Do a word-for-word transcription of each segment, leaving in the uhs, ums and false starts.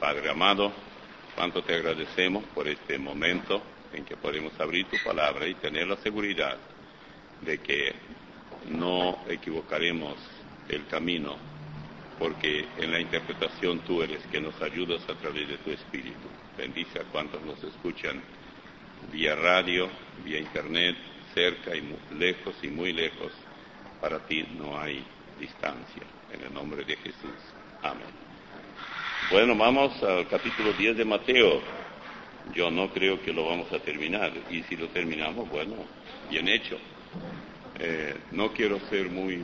Padre amado, cuánto te agradecemos por este momento en que podemos abrir tu palabra y tener la seguridad de que no equivocaremos el camino, porque en la interpretación tú eres que nos ayudas a través de tu Espíritu. Bendice a cuantos nos escuchan vía radio, vía internet, cerca y muy lejos y muy lejos. Para ti no hay distancia. En el nombre de Jesús. Amén. Bueno, vamos al capítulo diez de Mateo. Yo no creo que lo vamos a terminar, y si lo terminamos, bueno, bien hecho. Eh, no quiero ser muy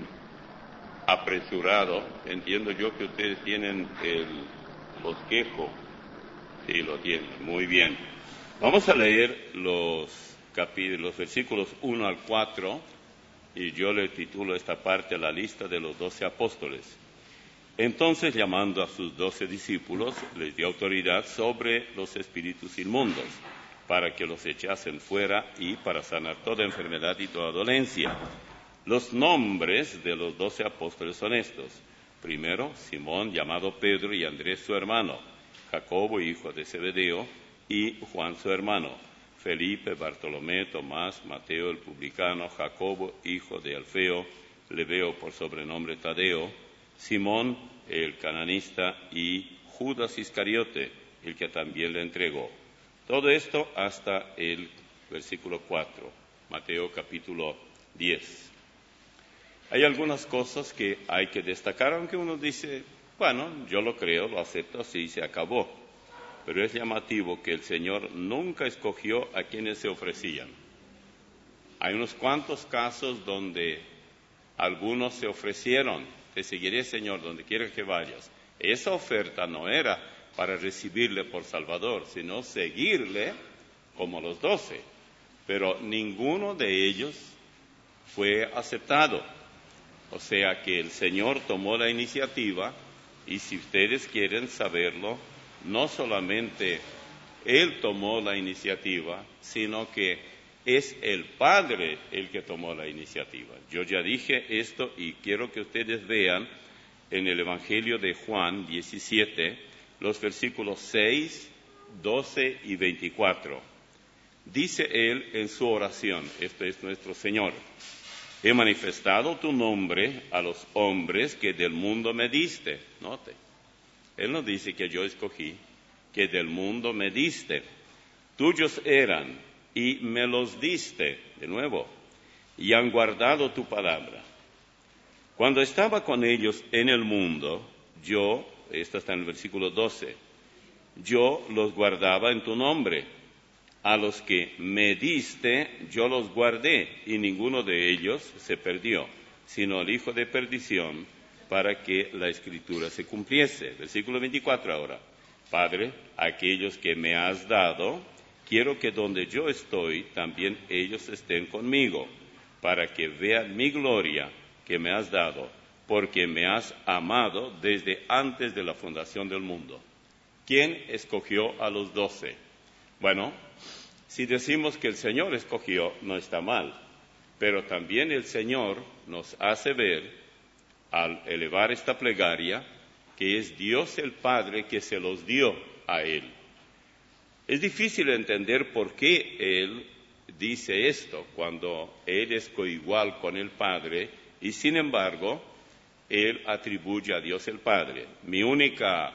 apresurado. Entiendo yo que ustedes tienen el bosquejo. Sí, lo tienen. Muy bien. Vamos a leer los, capi- los versículos uno al cuatro, y yo le titulo esta parte la lista de los doce apóstoles. Entonces, llamando a sus doce discípulos, les dio autoridad sobre los espíritus inmundos, para que los echasen fuera y para sanar toda enfermedad y toda dolencia. Los nombres de los doce apóstoles son estos. Primero, Simón, llamado Pedro, y Andrés su hermano, Jacobo, hijo de Zebedeo, y Juan su hermano, Felipe, Bartolomé, Tomás, Mateo el publicano, Jacobo, hijo de Alfeo, Lebeo por sobrenombre Tadeo, Simón el cananista y Judas Iscariote, el que también le entregó. Todo esto hasta el versículo cuatro, Mateo capítulo diez. Hay algunas cosas que hay que destacar, aunque uno dice, bueno, yo lo creo, lo acepto, así se acabó. Pero es llamativo que el Señor nunca escogió a quienes se ofrecían. Hay unos cuantos casos donde algunos se ofrecieron: te seguiré, Señor, donde quiera que vayas. Esa oferta no era para recibirle por Salvador, sino seguirle como los doce. Pero ninguno de ellos fue aceptado. O sea que el Señor tomó la iniciativa, y si ustedes quieren saberlo, no solamente Él tomó la iniciativa, sino que es el Padre el que tomó la iniciativa. Yo ya dije esto y quiero que ustedes vean en el Evangelio de Juan diecisiete, los versículos seis, doce y veinticuatro. Dice Él en su oración, este es nuestro Señor: he manifestado tu nombre a los hombres que del mundo me diste. Note, Él no dice que yo escogí, que del mundo me diste. Tuyos eran, y me los diste, de nuevo, y han guardado tu palabra. Cuando estaba con ellos en el mundo, yo, esto está en el versículo doce, yo los guardaba en tu nombre. A los que me diste, yo los guardé, y ninguno de ellos se perdió, sino el hijo de perdición, para que la Escritura se cumpliese. Versículo veinticuatro ahora. Padre, aquellos que me has dado, quiero que donde yo estoy, también ellos estén conmigo, para que vean mi gloria que me has dado, porque me has amado desde antes de la fundación del mundo. ¿Quién escogió a los doce? Bueno, si decimos que el Señor escogió, no está mal, pero también el Señor nos hace ver, al elevar esta plegaria, que es Dios el Padre que se los dio a Él. Es difícil entender por qué Él dice esto, cuando Él es coigual con el Padre, y sin embargo, Él atribuye a Dios el Padre. Mi única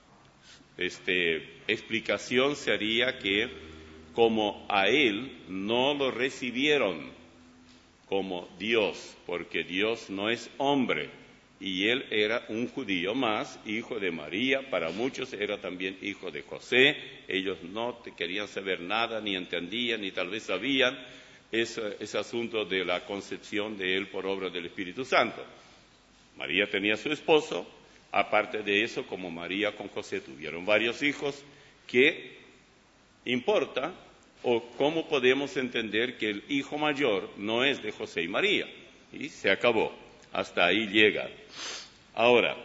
este, explicación sería que, como a Él no lo recibieron como Dios, porque Dios no es hombre, y Él era un judío más, hijo de María, para muchos era también hijo de José. Ellos no querían saber nada, ni entendían, ni tal vez sabían ese, ese asunto de la concepción de Él por obra del Espíritu Santo. María tenía su esposo. Aparte de eso, como María con José tuvieron varios hijos, ¿qué importa? ¿O cómo podemos entender que el hijo mayor no es de José y María? Y se acabó. Hasta ahí llega. Ahora,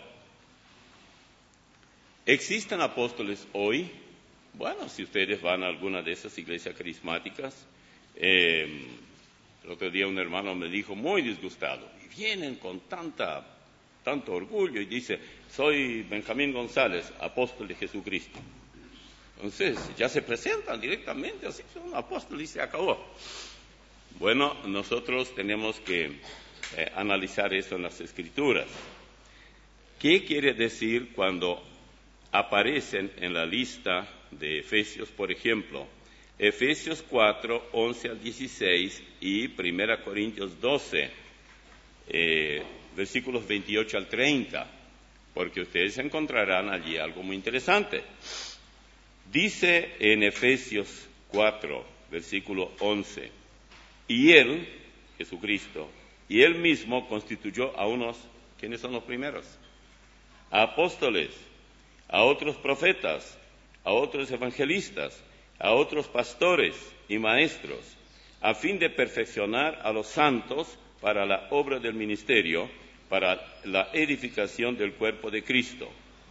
¿existen apóstoles hoy? Bueno, si ustedes van a alguna de esas iglesias carismáticas, eh, el otro día un hermano me dijo muy disgustado, y vienen con tanta tanto orgullo y dice, soy Benjamín González, apóstol de Jesucristo. Entonces, ya se presentan directamente, así son apóstoles y se acabó. Bueno, nosotros tenemos que eh, analizar eso en las Escrituras. ¿Qué quiere decir cuando aparecen en la lista de Efesios, por ejemplo, Efesios cuatro, once al dieciséis y Primera Corintios doce, eh, versículos veintiocho al treinta? Porque ustedes encontrarán allí algo muy interesante. Dice en Efesios cuatro, versículo once, y Él, Jesucristo, y Él mismo constituyó a unos, ¿quiénes son los primeros? A apóstoles, a otros profetas, a otros evangelistas, a otros pastores y maestros, a fin de perfeccionar a los santos para la obra del ministerio, para la edificación del cuerpo de Cristo,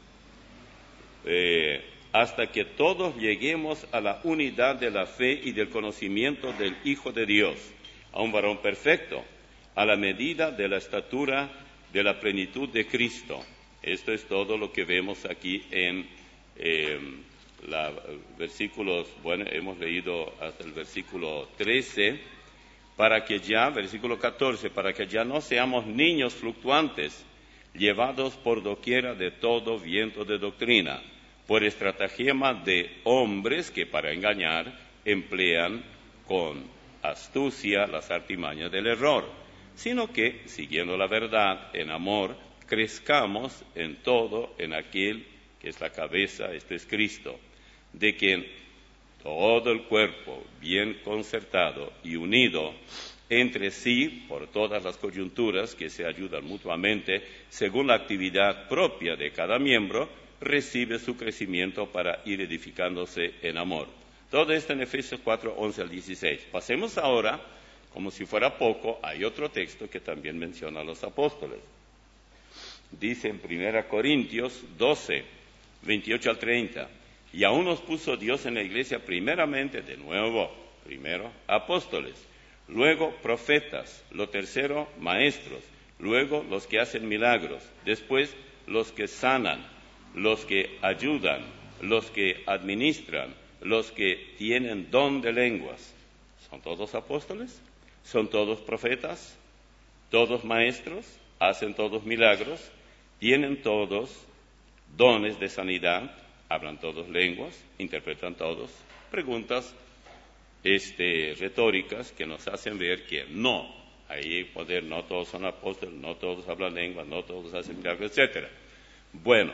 eh, hasta que todos lleguemos a la unidad de la fe y del conocimiento del Hijo de Dios, a un varón perfecto, a la medida de la estatura de la plenitud de Cristo. Esto es todo lo que vemos aquí en eh, los versículos, bueno, hemos leído hasta el versículo trece, para que ya, versículo catorce, para que ya no seamos niños fluctuantes, llevados por doquiera de todo viento de doctrina, por estratagema de hombres que para engañar emplean con astucia las artimañas del error, sino que, siguiendo la verdad en amor, crezcamos en todo en aquel que es la cabeza, esto es Cristo, de quien todo el cuerpo, bien concertado y unido entre sí por todas las coyunturas que se ayudan mutuamente, según la actividad propia de cada miembro, recibe su crecimiento para ir edificándose en amor. Todo esto en Efesios cuatro, once al dieciséis. Pasemos ahora, como si fuera poco, hay otro texto que también menciona a los apóstoles. Dice en Primera Corintios doce, veintiocho al treinta, y aún nos puso Dios en la iglesia primeramente, de nuevo, primero apóstoles, luego profetas, lo tercero maestros, luego los que hacen milagros, después los que sanan, los que ayudan, los que administran, los que tienen don de lenguas. ¿Son todos apóstoles? ¿Son todos profetas? ¿Todos maestros? ¿Hacen todos milagros? ¿Tienen todos dones de sanidad? ¿Hablan todos lenguas? ¿Interpretan todos? Preguntas este, retóricas que nos hacen ver que no, hay poder, no todos son apóstoles, no todos hablan lenguas, no todos hacen milagros, etcétera. Bueno,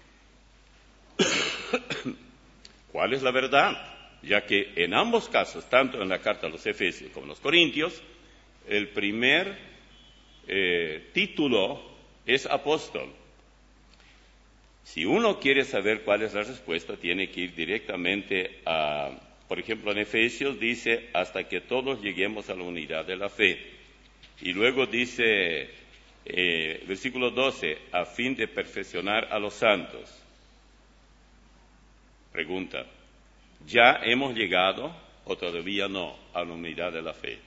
¿cuál es la verdad? Ya que en ambos casos, tanto en la carta a los Efesios como en los Corintios, el primer eh, título es apóstol. Si uno quiere saber cuál es la respuesta, tiene que ir directamente a, por ejemplo, en Efesios dice, hasta que todos lleguemos a la unidad de la fe. Y luego dice, eh, versículo doce, a fin de perfeccionar a los santos. Pregunta, ¿ya hemos llegado o todavía no a la unidad de la fe?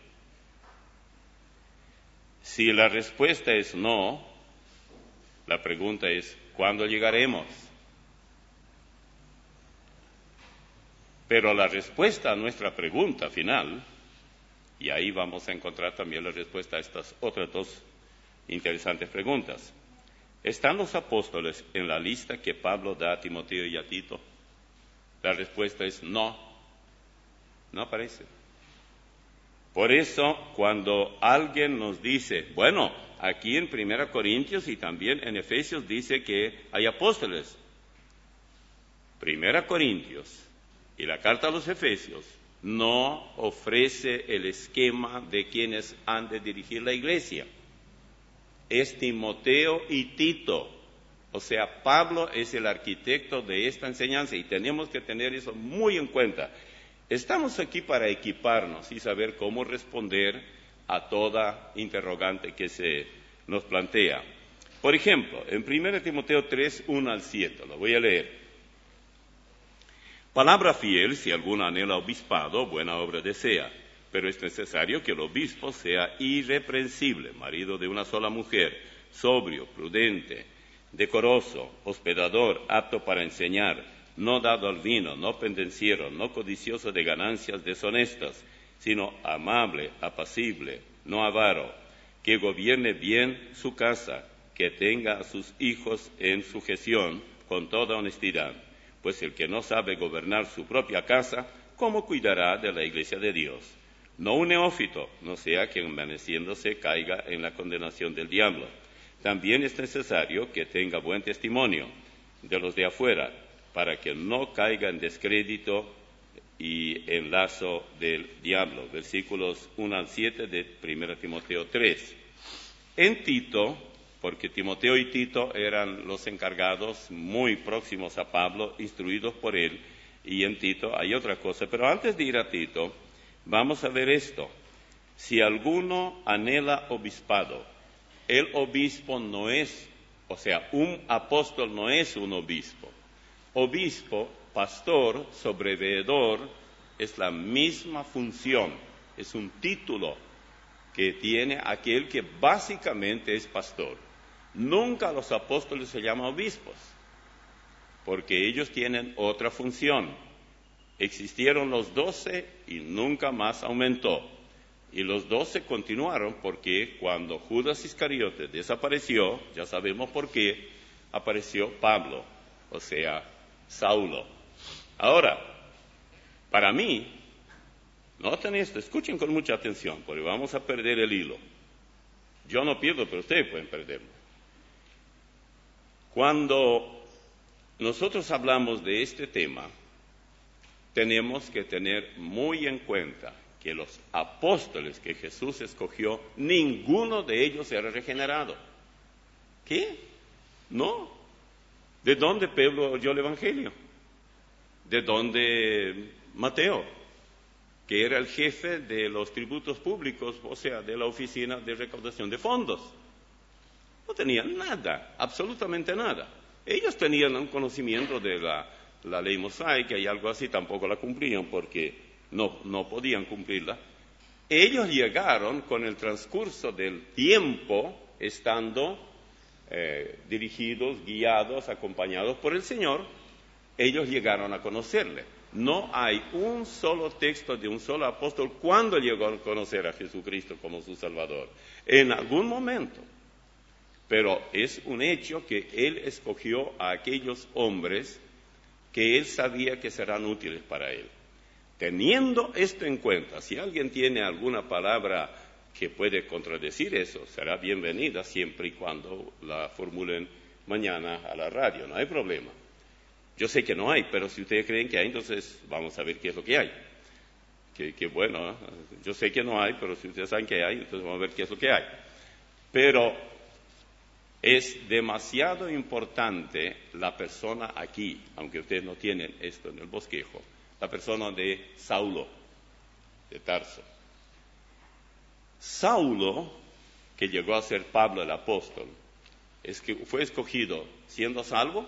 Si la respuesta es no, la pregunta es, ¿cuándo llegaremos? Pero la respuesta a nuestra pregunta final, y ahí vamos a encontrar también la respuesta a estas otras dos interesantes preguntas. ¿Están los apóstoles en la lista que Pablo da a Timoteo y a Tito? La respuesta es no, no aparece. Por eso, cuando alguien nos dice, bueno, aquí en Primera Corintios y también en Efesios dice que hay apóstoles. Primera Corintios y la carta a los Efesios no ofrece el esquema de quienes han de dirigir la iglesia. Es Timoteo y Tito. O sea, Pablo es el arquitecto de esta enseñanza y tenemos que tener eso muy en cuenta. Estamos aquí para equiparnos y saber cómo responder a toda interrogante que se nos plantea. Por ejemplo, en Primera Timoteo tres, uno al siete, lo voy a leer. Palabra fiel, si alguno anhela obispado, buena obra desea, pero es necesario que el obispo sea irreprensible, marido de una sola mujer, sobrio, prudente, decoroso, hospedador, apto para enseñar, no dado al vino, no pendenciero, no codicioso de ganancias deshonestas, sino amable, apacible, no avaro, que gobierne bien su casa, que tenga a sus hijos en sujeción con toda honestidad. Pues el que no sabe gobernar su propia casa, ¿cómo cuidará de la iglesia de Dios? No un neófito, no sea que envaneciéndose caiga en la condenación del diablo. También es necesario que tenga buen testimonio de los de afuera, para que no caiga en descrédito y en lazo del diablo. Versículos uno al siete de primera Timoteo tres. En Tito, porque Timoteo y Tito eran los encargados muy próximos a Pablo, instruidos por él, y en Tito hay otra cosa. Pero antes de ir a Tito, vamos a ver esto. Si alguno anhela obispado, el obispo no es, o sea, un apóstol no es un obispo. Obispo, pastor, sobreveedor, es la misma función, es un título que tiene aquel que básicamente es pastor. Nunca los apóstoles se llaman obispos, porque ellos tienen otra función. Existieron los doce y nunca más aumentó. Y los doce continuaron porque cuando Judas Iscariote desapareció, ya sabemos por qué, apareció Pablo, o sea, Saulo. Ahora, para mí, noten esto, escuchen con mucha atención, porque vamos a perder el hilo. Yo no pierdo, pero ustedes pueden perderlo. Cuando nosotros hablamos de este tema, tenemos que tener muy en cuenta que los apóstoles que Jesús escogió, ninguno de ellos era regenerado. ¿Qué? No. ¿De dónde Pedro oyó el Evangelio? ¿De dónde Mateo, que era el jefe de los tributos públicos, o sea, de la oficina de recaudación de fondos? No tenían nada, absolutamente nada. Ellos tenían un conocimiento de la, la ley mosaica y algo así, tampoco la cumplían porque no, no podían cumplirla. Ellos llegaron con el transcurso del tiempo, estando eh, dirigidos, guiados, acompañados por el Señor, ellos llegaron a conocerle. No hay un solo texto de un solo apóstol cuando llegó a conocer a Jesucristo como su Salvador. En algún momento. Pero es un hecho que Él escogió a aquellos hombres que Él sabía que serán útiles para Él. Teniendo esto en cuenta, si alguien tiene alguna palabra que puede contradecir eso, será bienvenida siempre y cuando la formulen mañana a la radio, no hay problema. Yo sé que no hay, pero si ustedes creen que hay, entonces vamos a ver qué es lo que hay. Que, que bueno, yo sé que no hay, pero si ustedes saben que hay, entonces vamos a ver qué es lo que hay. Pero es demasiado importante la persona aquí, aunque ustedes no tienen esto en el bosquejo, la persona de Saulo, de Tarso. Saulo, que llegó a ser Pablo el apóstol, ¿es que fue escogido siendo salvo?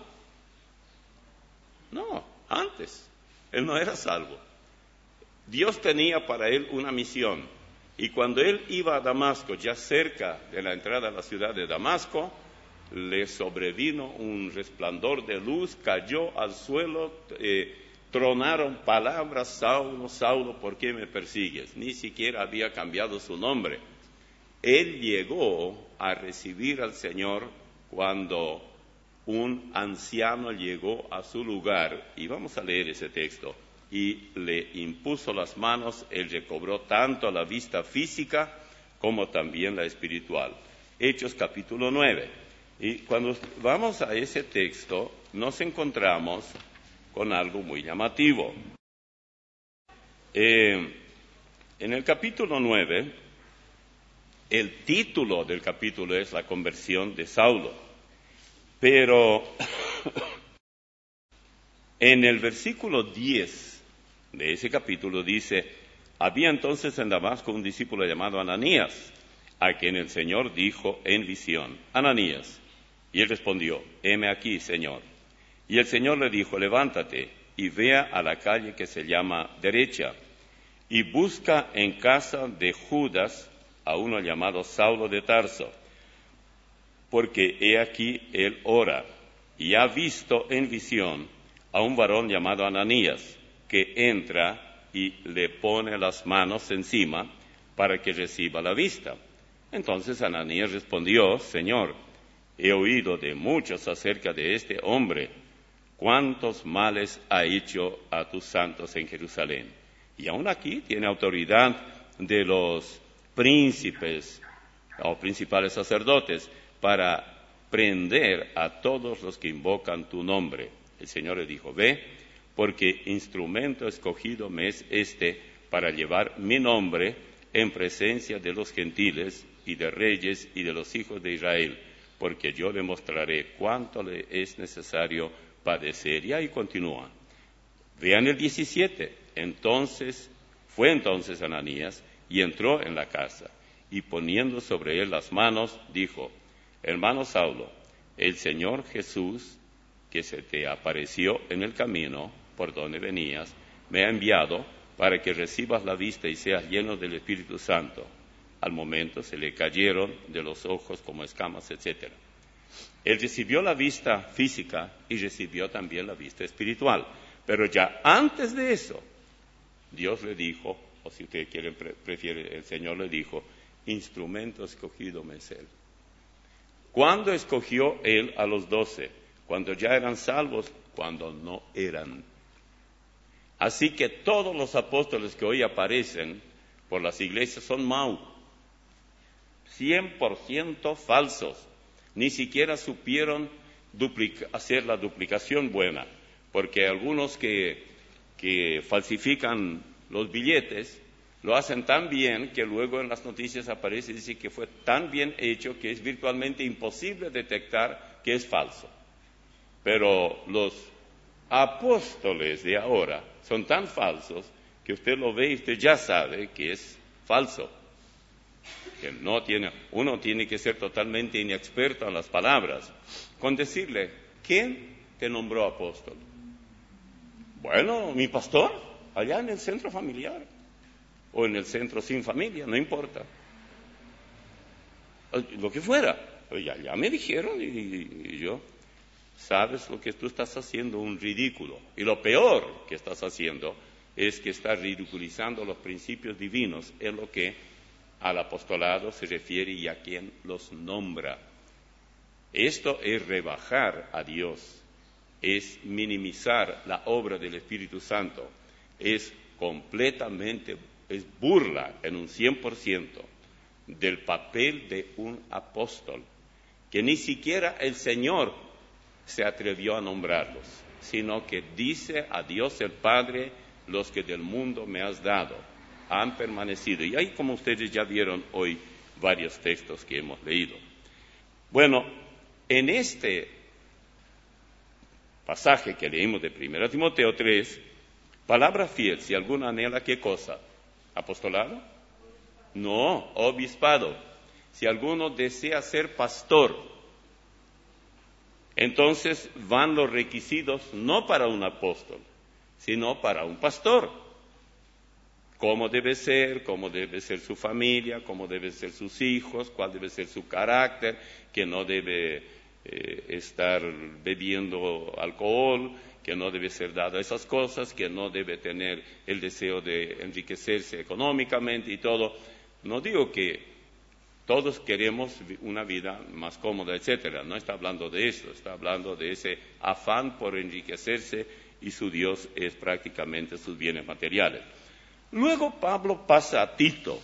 No, antes. Él no era salvo. Dios tenía para él una misión. Y cuando él iba a Damasco, ya cerca de la entrada a la ciudad de Damasco, le sobrevino un resplandor de luz, cayó al suelo, eh, tronaron palabras: Saulo, Saulo, ¿por qué me persigues? Ni siquiera había cambiado su nombre. Él llegó a recibir al Señor cuando un anciano llegó a su lugar, y vamos a leer ese texto, y le impuso las manos. Él recobró tanto la vista física como también la espiritual. Hechos capítulo nueve. Y cuando vamos a ese texto, nos encontramos con algo muy llamativo. Eh, en el capítulo nueve, el título del capítulo es la conversión de Saulo. Pero en el versículo diez de ese capítulo dice: había entonces en Damasco un discípulo llamado Ananías, a quien el Señor dijo en visión: Ananías. Y él respondió: heme aquí, Señor. Y el Señor le dijo: levántate y vea a la calle que se llama Derecha, y busca en casa de Judas a uno llamado Saulo de Tarso, porque he aquí él ora, y ha visto en visión a un varón llamado Ananías, que entra y le pone las manos encima para que reciba la vista. Entonces Ananías respondió: Señor, he oído de muchos acerca de este hombre, cuántos males ha hecho a tus santos en Jerusalén. Y aún aquí tiene autoridad de los príncipes o principales sacerdotes para prender a todos los que invocan tu nombre. El Señor le dijo: ve, porque instrumento escogido me es este para llevar mi nombre en presencia de los gentiles y de reyes y de los hijos de Israel, porque yo le mostraré cuánto le es necesario padecer. Y ahí continúa. Vean el diecisiete. Entonces, fue entonces Ananías y entró en la casa, y poniendo sobre él las manos, dijo: Hermano Saulo, el Señor Jesús, que se te apareció en el camino por donde venías, me ha enviado para que recibas la vista y seas lleno del Espíritu Santo. Al momento se le cayeron de los ojos como escamas, etcétera. Él recibió la vista física y recibió también la vista espiritual. Pero ya antes de eso, Dios le dijo, o si ustedes quieren, pre- prefiere, el Señor le dijo: instrumento escogido me es él. ¿Cuándo escogió él a los doce? Cuando ya eran salvos, cuando no eran. Así que todos los apóstoles que hoy aparecen por las iglesias son mau, cien por ciento falsos. Ni siquiera supieron duplica- hacer la duplicación buena, porque algunos que, que falsifican los billetes lo hacen tan bien que luego en las noticias aparece y dice que fue tan bien hecho que es virtualmente imposible detectar que es falso. Pero los apóstoles de ahora son tan falsos que usted lo ve y usted ya sabe que es falso. Que no tiene, uno tiene que ser totalmente inexperto en las palabras. Con decirle: ¿quién te nombró apóstol? Bueno, mi pastor, allá en el centro familiar, o en el centro sin familia, no importa. Lo que fuera. Ya, ya me dijeron y, y yo, sabes lo que tú estás haciendo, un ridículo. Y lo peor que estás haciendo es que estás ridiculizando los principios divinos, en lo que al apostolado se refiere y a quien los nombra. Esto es rebajar a Dios, es minimizar la obra del Espíritu Santo, es completamente, es burla en un cien por ciento del papel de un apóstol, que ni siquiera el Señor se atrevió a nombrarlos, sino que dice a Dios el Padre: los que del mundo me has dado han permanecido. Y ahí, como ustedes ya vieron hoy, varios textos que hemos leído. Bueno, en este pasaje que leímos de primera Timoteo tres, palabra fiel, si alguno anhela, ¿qué cosa? ¿Apostolado? No, obispado. Si alguno desea ser pastor, entonces van los requisitos no para un apóstol, sino para un pastor. Cómo debe ser, cómo debe ser su familia, cómo deben ser sus hijos, cuál debe ser su carácter, que no debe eh, estar bebiendo alcohol, que no debe ser dado a esas cosas, que no debe tener el deseo de enriquecerse económicamente y todo. No digo que todos queremos una vida más cómoda, etcétera. No está hablando de eso, está hablando de ese afán por enriquecerse y su Dios es prácticamente sus bienes materiales. Luego Pablo pasa a Tito.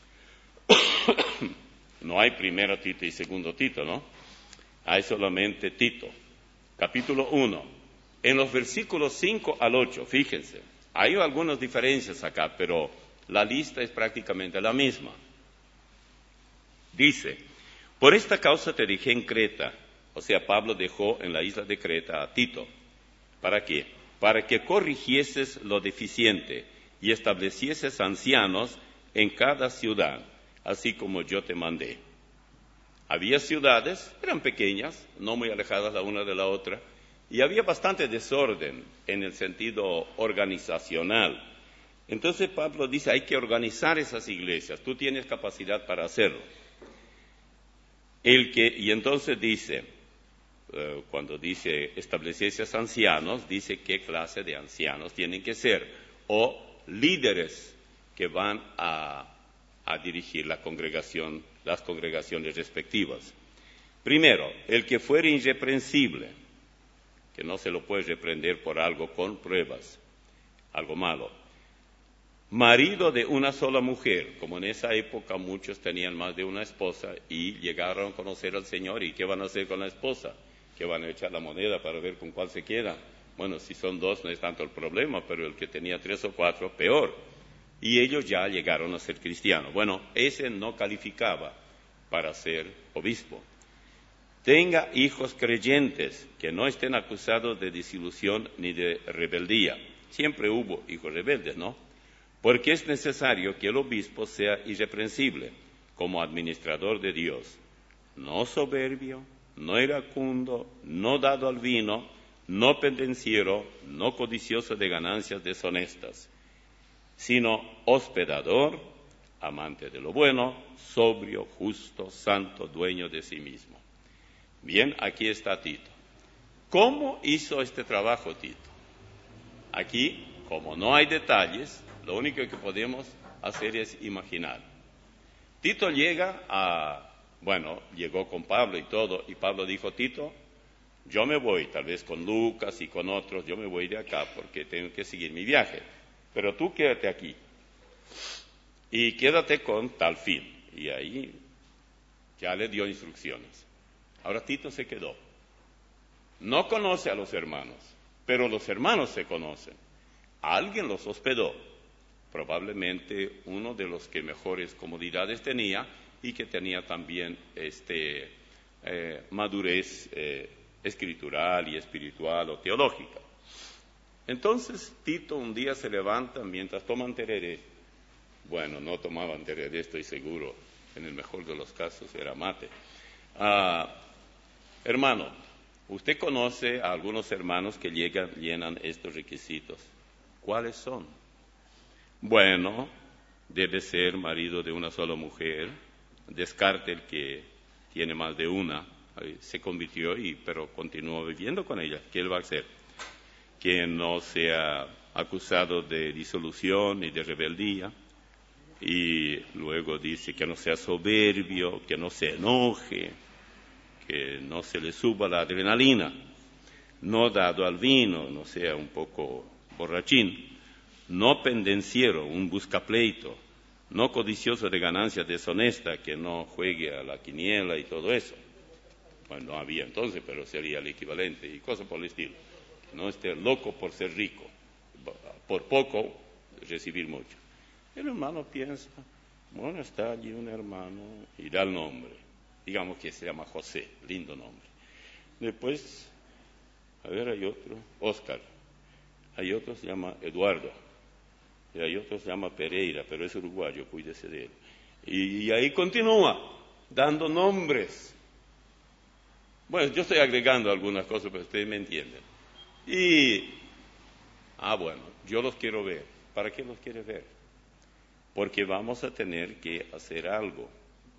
No hay primero Tito y segundo Tito, ¿no? Hay solamente Tito. Capítulo uno. En los versículos cinco al ocho, fíjense, hay algunas diferencias acá, pero la lista es prácticamente la misma. Dice: por esta causa te dejé en Creta. O sea, Pablo dejó en la isla de Creta a Tito. ¿Para qué? Para que corrigieses lo deficiente y establecieses ancianos en cada ciudad, así como yo te mandé. Había ciudades, eran pequeñas, no muy alejadas la una de la otra, y había bastante desorden en el sentido organizacional. Entonces Pablo dice: hay que organizar esas iglesias, tú tienes capacidad para hacerlo. El que, y entonces dice, eh, cuando dice establecerse ancianos, dice qué clase de ancianos tienen que ser, o líderes que van a, a dirigir la congregación, las congregaciones respectivas. Primero, el que fuere irreprensible, que no se lo puede reprender por algo con pruebas, algo malo. Marido de una sola mujer, como en esa época muchos tenían más de una esposa y llegaron a conocer al Señor. ¿Y qué van a hacer con la esposa? ¿Que van a echar la moneda para ver con cuál se queda? Bueno, si son dos no es tanto el problema, pero el que tenía tres o cuatro, peor. Y ellos ya llegaron a ser cristianos. Bueno, ese no calificaba para ser obispo. Tenga hijos creyentes que no estén acusados de disilusión ni de rebeldía. Siempre hubo hijos rebeldes, ¿no? Porque es necesario que el obispo sea irreprensible como administrador de Dios, no soberbio, no iracundo, no dado al vino, no pendenciero, no codicioso de ganancias deshonestas, sino hospedador, amante de lo bueno, sobrio, justo, santo, dueño de sí mismo. Bien, aquí está Tito. ¿Cómo hizo este trabajo Tito? Aquí, como no hay detalles, lo único que podemos hacer es imaginar. Tito llega a, bueno, llegó con Pablo y todo, y Pablo dijo, Tito, yo me voy, tal vez con Lucas y con otros, yo me voy de acá porque tengo que seguir mi viaje, pero tú quédate aquí y quédate con tal fin. Y ahí ya le dio instrucciones. Ahora Tito se quedó. No conoce a los hermanos, pero los hermanos se conocen. Alguien los hospedó, probablemente uno de los que mejores comodidades tenía y que tenía también este, eh, madurez eh, escritural y espiritual o teológica. Entonces Tito un día se levanta mientras toman tereré. Bueno, no tomaban tereré, estoy seguro, en el mejor de los casos era mate. Ah, hermano, usted conoce a algunos hermanos que llegan, llenan estos requisitos. ¿Cuáles son? Bueno, debe ser marido de una sola mujer, descarte el que tiene más de una, se convirtió, y, pero continuó viviendo con ella. ¿Qué él va a hacer? Que no sea acusado de disolución ni de rebeldía, y luego dice que no sea soberbio, que no se enoje, que no se le suba la adrenalina, no dado al vino, no sea un poco borrachín, no pendenciero, un buscapleito, no codicioso de ganancias deshonesta, que no juegue a la quiniela y todo eso. Bueno, no había entonces, pero sería el equivalente, y cosas por el estilo. No esté loco por ser rico, por poco recibir mucho. El hermano piensa, bueno, está allí un hermano, y da el nombre, digamos que se llama José, lindo nombre. Después, a ver, hay otro, Óscar, hay otro que se llama Eduardo, y hay otro que se llama Pereira, pero es uruguayo, cuídese de él. Y, y ahí continúa, dando nombres. Bueno, yo estoy agregando algunas cosas, pero ustedes me entienden. Y, ah, bueno, yo los quiero ver. ¿Para qué los quiere ver? Porque vamos a tener que hacer algo.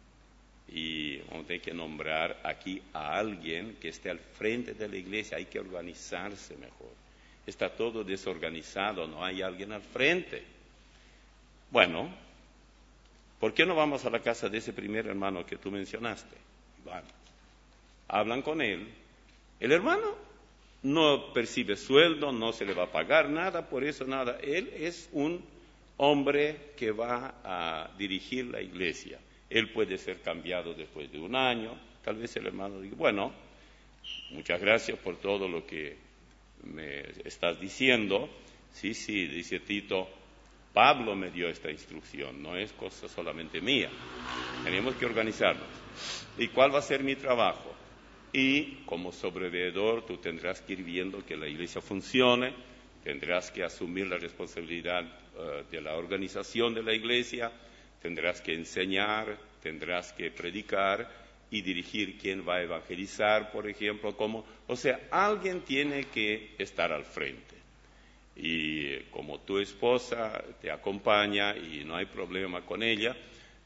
Y vamos a tener que nombrar aquí a alguien que esté al frente de la iglesia. Hay que organizarse mejor. Está todo desorganizado, no hay alguien al frente. Bueno, ¿por qué no vamos a la casa de ese primer hermano que tú mencionaste? Bueno, hablan con él. El hermano no percibe sueldo, no se le va a pagar nada, por eso nada. Él es un hombre que va a dirigir la iglesia. Él puede ser cambiado después de un año. Tal vez el hermano diga, bueno, muchas gracias por todo lo que me estás diciendo. Sí, sí, dice Tito, Pablo me dio esta instrucción, no es cosa solamente mía. Tenemos que organizarnos. ¿Y cuál va a ser mi trabajo? Y como sobreveedor tú tendrás que ir viendo que la iglesia funcione, tendrás que asumir la responsabilidad uh, de la organización de la iglesia, tendrás que enseñar, tendrás que predicar y dirigir quién va a evangelizar, por ejemplo, como, o sea, alguien tiene que estar al frente. Y como tu esposa te acompaña y no hay problema con ella,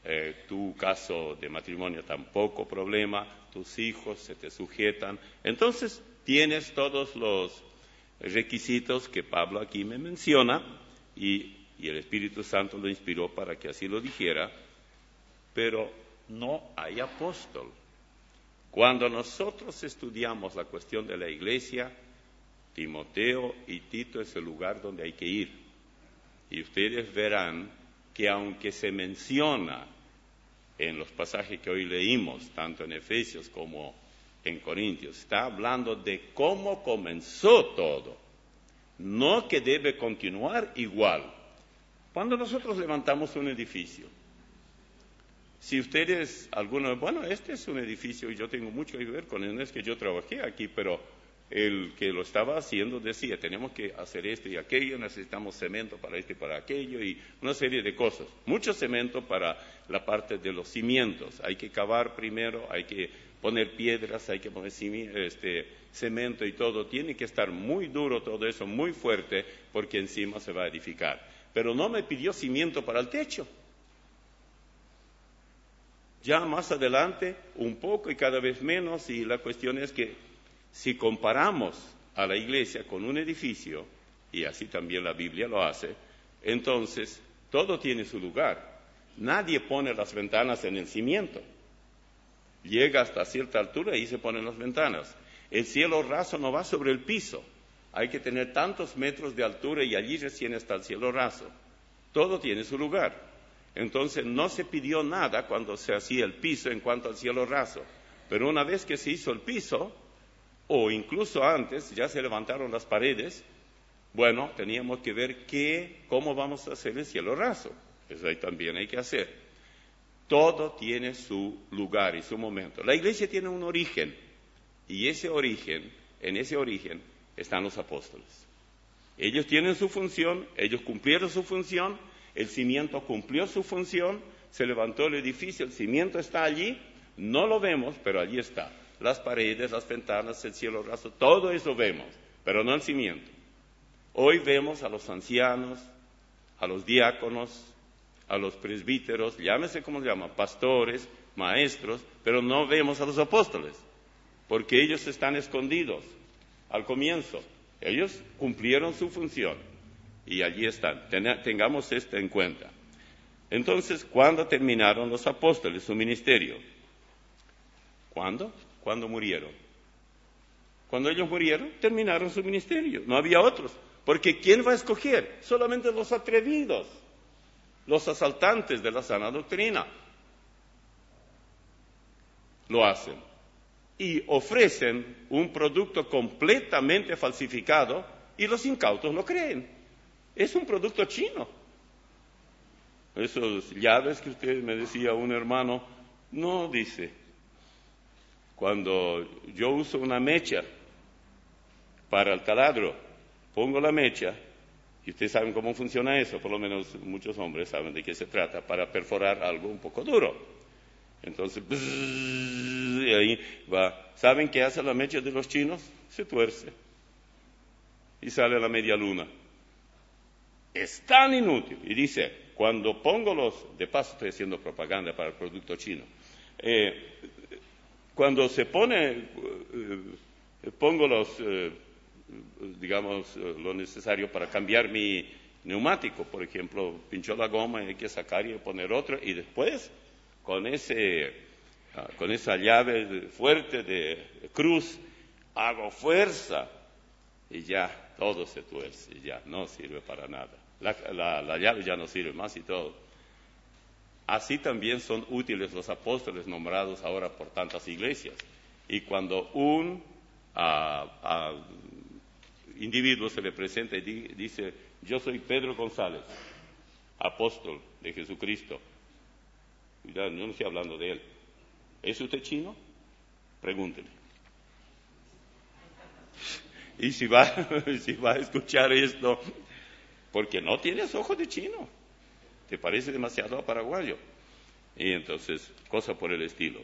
eh, tu caso de matrimonio tampoco problema, tus hijos se te sujetan. Entonces tienes todos los requisitos que Pablo aquí me menciona y, y el Espíritu Santo lo inspiró para que así lo dijera, pero no hay apóstol. Cuando nosotros estudiamos la cuestión de la iglesia, Timoteo y Tito es el lugar donde hay que ir. Y ustedes verán que aunque se menciona en los pasajes que hoy leímos, tanto en Efesios como en Corintios, está hablando de cómo comenzó todo, no que debe continuar igual. Cuando nosotros levantamos un edificio, si ustedes, algunos, bueno, este es un edificio y yo tengo mucho que ver con él, no es que yo trabajé aquí, pero el que lo estaba haciendo decía, tenemos que hacer esto y aquello, necesitamos cemento para esto y para aquello, y una serie de cosas. Mucho cemento para la parte de los cimientos. Hay que cavar primero, hay que poner piedras, hay que poner este, cemento y todo. Tiene que estar muy duro todo eso, muy fuerte, porque encima se va a edificar. Pero no me pidió cimiento para el techo. Ya más adelante, un poco y cada vez menos, y la cuestión es que si comparamos a la iglesia con un edificio, y así también la Biblia lo hace, entonces todo tiene su lugar. Nadie pone las ventanas en el cimiento. Llega hasta cierta altura y se ponen las ventanas. El cielo raso no va sobre el piso. Hay que tener tantos metros de altura y allí recién está el cielo raso. Todo tiene su lugar. Entonces no se pidió nada cuando se hacía el piso en cuanto al cielo raso. Pero una vez que se hizo el piso, o incluso antes, ya se levantaron las paredes, bueno, teníamos que ver qué, cómo vamos a hacer el cielo raso. Eso ahí también hay que hacer. Todo tiene su lugar y su momento. La iglesia tiene un origen, y ese origen, en ese origen están los apóstoles. Ellos tienen su función, ellos cumplieron su función, el cimiento cumplió su función, se levantó el edificio, el cimiento está allí, no lo vemos, pero allí está. Las paredes, las ventanas, el cielo raso, todo eso vemos, pero no el cimiento. Hoy vemos a los ancianos, a los diáconos, a los presbíteros, llámese como se llama, pastores, maestros, pero no vemos a los apóstoles, porque ellos están escondidos al comienzo. Ellos cumplieron su función y allí están. Ten, tengamos esto en cuenta. Entonces, ¿cuándo terminaron los apóstoles su ministerio? ¿Cuándo? Cuando murieron. Cuando ellos murieron, terminaron su ministerio. No había otros. Porque ¿quién va a escoger? Solamente los atrevidos, los asaltantes de la sana doctrina lo hacen. Y ofrecen un producto completamente falsificado y los incautos lo creen. Es un producto chino. Esos llaves que usted me decía un hermano, no dice. Cuando yo uso una mecha para el taladro, pongo la mecha, y ustedes saben cómo funciona eso, por lo menos muchos hombres saben de qué se trata, para perforar algo un poco duro. Entonces, y ahí va. ¿Saben qué hace la mecha de los chinos? Se tuerce y sale a la media luna. Es tan inútil. Y dice, cuando pongo los, de paso estoy haciendo propaganda para el producto chino, eh, cuando se pone, eh, pongo los, eh, digamos, eh, lo necesario para cambiar mi neumático, por ejemplo, pinchó la goma y hay que sacar y poner otra, y después, con ese, uh, con esa llave fuerte de cruz, hago fuerza, y ya, todo se tuerce, y ya, no sirve para nada. La, la, la llave ya no sirve más y todo. Así también son útiles los apóstoles nombrados ahora por tantas iglesias. Y cuando un uh, uh, individuo se le presenta y di, dice, yo soy Pedro González, apóstol de Jesucristo, yo no estoy hablando de él. ¿Es usted chino? Pregúntele. Y si va, si va a escuchar esto, porque no tienes ojos de chino, te parece demasiado a paraguayo. Y entonces, cosa por el estilo.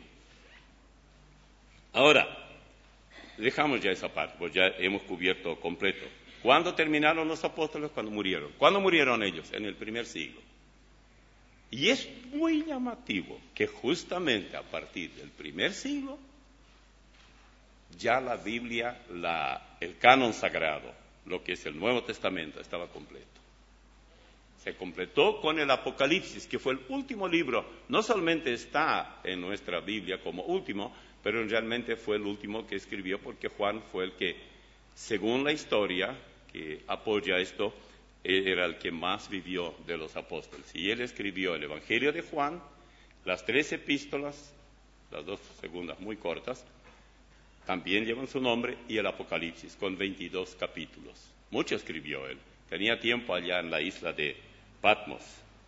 Ahora, dejamos ya esa parte, pues ya hemos cubierto completo. ¿Cuándo terminaron los apóstoles? Cuando murieron. ¿Cuándo murieron ellos? En el primer siglo. Y es muy llamativo que justamente a partir del primer siglo, ya la Biblia, la, el canon sagrado, lo que es el Nuevo Testamento, estaba completo. Se completó con el Apocalipsis, que fue el último libro. No solamente está en nuestra Biblia como último, pero realmente fue el último que escribió, porque Juan fue el que, según la historia que apoya esto, era el que más vivió de los apóstoles. Y él escribió el Evangelio de Juan, las tres epístolas, las dos segundas muy cortas, también llevan su nombre, y el Apocalipsis, con veintidós capítulos. Mucho escribió él. Tenía tiempo allá en la isla de Patmos.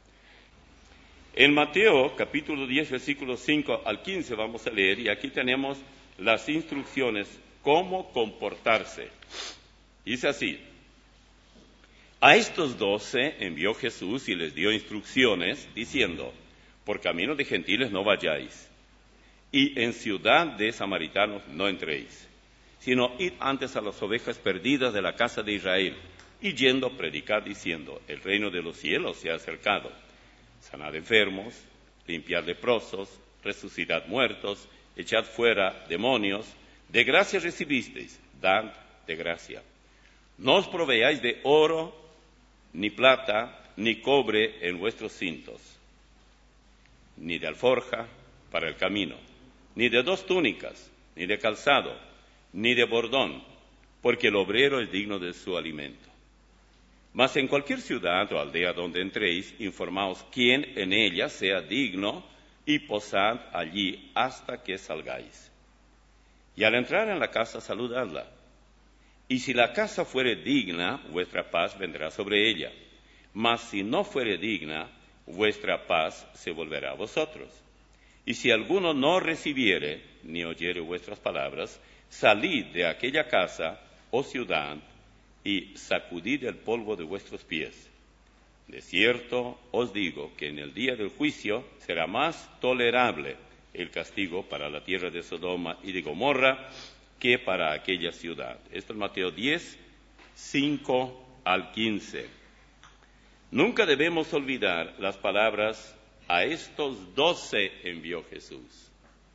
En Mateo, capítulo diez, versículos cinco al quince, vamos a leer, y aquí tenemos las instrucciones, cómo comportarse. Dice así: a estos doce envió Jesús y les dio instrucciones, diciendo: por camino de gentiles no vayáis, y en ciudad de samaritanos no entréis, sino id antes a las ovejas perdidas de la casa de Israel, y yendo predicad diciendo: el reino de los cielos se ha acercado. Sanad enfermos, limpiad leprosos, resucitad muertos, echad fuera demonios. De gracia recibisteis, dad de gracia. No os proveáis de oro, ni plata, ni cobre en vuestros cintos, ni de alforja para el camino, ni de dos túnicas, ni de calzado, ni de bordón, porque el obrero es digno de su alimento. Mas en cualquier ciudad o aldea donde entréis, informaos quién en ella sea digno, y posad allí hasta que salgáis. Y al entrar en la casa, saludadla. Y si la casa fuere digna, vuestra paz vendrá sobre ella. Mas si no fuere digna, vuestra paz se volverá a vosotros. Y si alguno no recibiere ni oyere vuestras palabras, salid de aquella casa o ciudad y sacudid el polvo de vuestros pies. De cierto os digo que en el día del juicio será más tolerable el castigo para la tierra de Sodoma y de Gomorra que para aquella ciudad. Esto es Mateo diez, cinco al quince. Nunca debemos olvidar las palabras: a estos doce envió Jesús.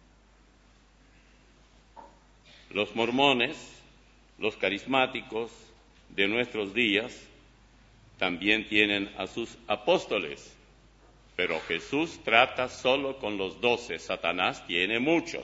Los mormones, los carismáticos de nuestros días, también tienen a sus apóstoles, pero Jesús trata solo con los doce. Satanás tiene muchos.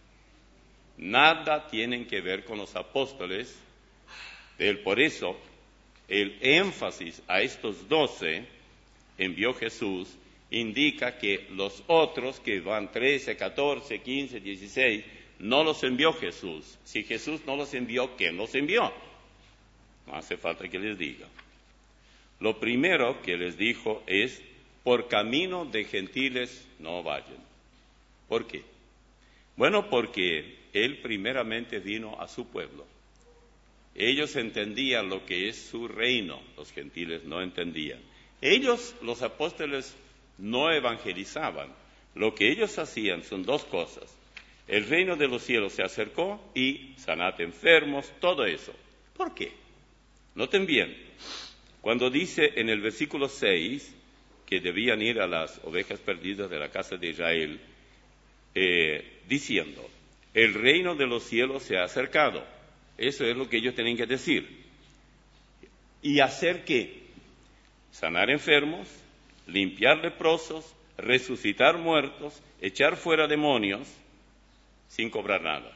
Nada tienen que ver con los apóstoles de él. Por eso, el énfasis a estos doce envió Jesús indica que los otros, que van trece, catorce, quince, dieciséis, no los envió Jesús. Si Jesús no los envió, ¿quién los envió? No hace falta que les diga. Lo primero que les dijo es: por camino de gentiles no vayan. ¿Por qué? Bueno, porque Él primeramente vino a su pueblo. Ellos entendían lo que es su reino, los gentiles no entendían. Ellos, los apóstoles, no evangelizaban. Lo que ellos hacían son dos cosas: el reino de los cielos se acercó y sanad enfermos, todo eso. ¿Por qué? Noten bien, cuando dice en el versículo seis que debían ir a las ovejas perdidas de la casa de Israel, eh, diciendo: el reino de los cielos se ha acercado. Eso es lo que ellos tenían que decir. ¿Y hacer qué? Sanar enfermos, limpiar leprosos, resucitar muertos, echar fuera demonios, sin cobrar nada.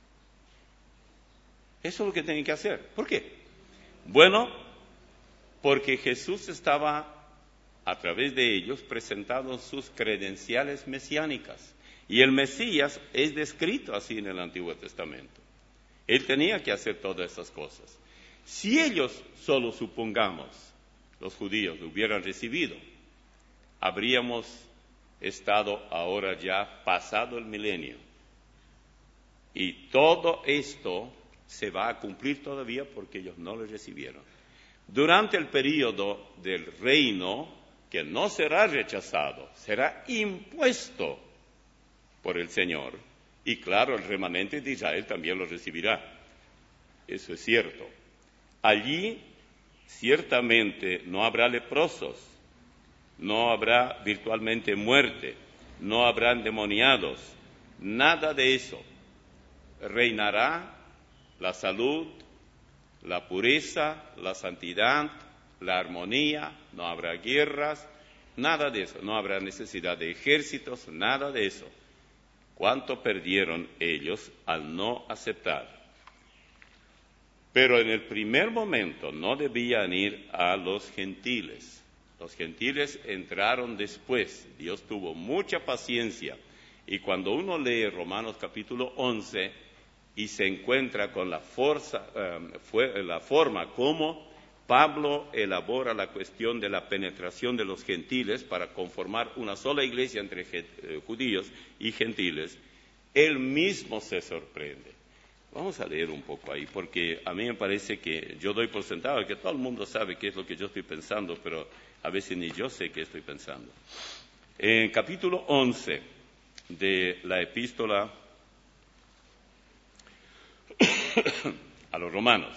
Eso es lo que tienen que hacer. ¿Por qué? Bueno, porque Jesús estaba, a través de ellos, presentando sus credenciales mesiánicas. Y el Mesías es descrito así en el Antiguo Testamento. Él tenía que hacer todas esas cosas. Si ellos, solo supongamos, los judíos, lo hubieran recibido, habríamos estado ahora ya pasado el milenio. Y todo esto se va a cumplir todavía porque ellos no lo recibieron. Durante el período del reino, que no será rechazado, será impuesto por el Señor. Y claro, el remanente de Israel también lo recibirá. Eso es cierto. Allí ciertamente no habrá leprosos, no habrá virtualmente muerte, no habrá endemoniados, nada de eso. Reinará la salud, la pureza, la santidad, la armonía, no habrá guerras, nada de eso, no habrá necesidad de ejércitos, nada de eso. ¿Cuánto perdieron ellos al no aceptar? Pero en el primer momento no debían ir a los gentiles. Los gentiles entraron después. Dios tuvo mucha paciencia. Y cuando uno lee Romanos capítulo once y se encuentra con la, forza, um, fue, la forma como Pablo elabora la cuestión de la penetración de los gentiles para conformar una sola iglesia entre eh, judíos y gentiles, él mismo se sorprende. Vamos a leer un poco ahí, porque a mí me parece que yo doy por sentado que todo el mundo sabe qué es lo que yo estoy pensando, pero a veces ni yo sé qué estoy pensando. En capítulo once de la epístola a los romanos.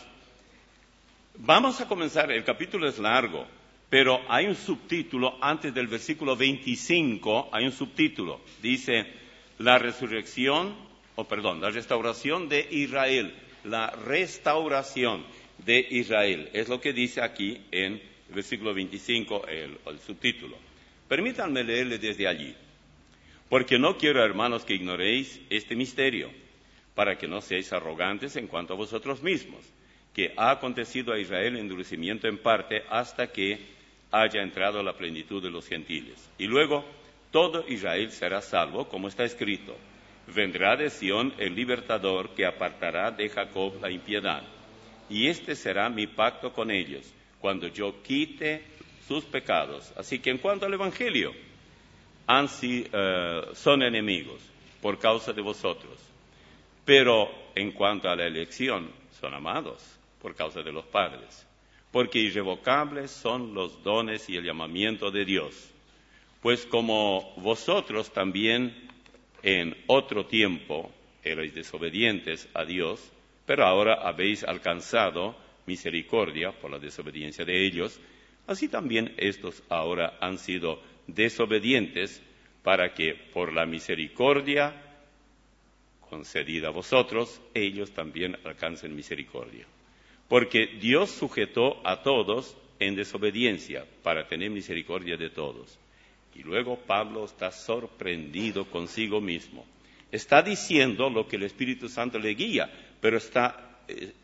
Vamos a comenzar, el capítulo es largo, pero hay un subtítulo antes del versículo veinticinco, hay un subtítulo, dice, la resurrección, o oh, perdón, la restauración de Israel, la restauración de Israel, es lo que dice aquí en el versículo veinticinco, el, el subtítulo. Permítanme leerle desde allí, porque no quiero, hermanos, que ignoréis este misterio, para que no seáis arrogantes en cuanto a vosotros mismos, que ha acontecido a Israel endurecimiento en parte hasta que haya entrado la plenitud de los gentiles. Y luego todo Israel será salvo, como está escrito, vendrá de Sión el libertador que apartará de Jacob la impiedad. Y este será mi pacto con ellos, cuando yo quite sus pecados. Así que en cuanto al Evangelio, han, uh, son enemigos por causa de vosotros. Pero en cuanto a la elección, son amados por causa de los padres, porque irrevocables son los dones y el llamamiento de Dios. Pues como vosotros también en otro tiempo erais desobedientes a Dios, pero ahora habéis alcanzado misericordia por la desobediencia de ellos, así también estos ahora han sido desobedientes para que por la misericordia concedida a vosotros, ellos también alcancen misericordia. Porque Dios sujetó a todos en desobediencia para tener misericordia de todos. Y luego Pablo está sorprendido consigo mismo. Está diciendo lo que el Espíritu Santo le guía, pero está, eh,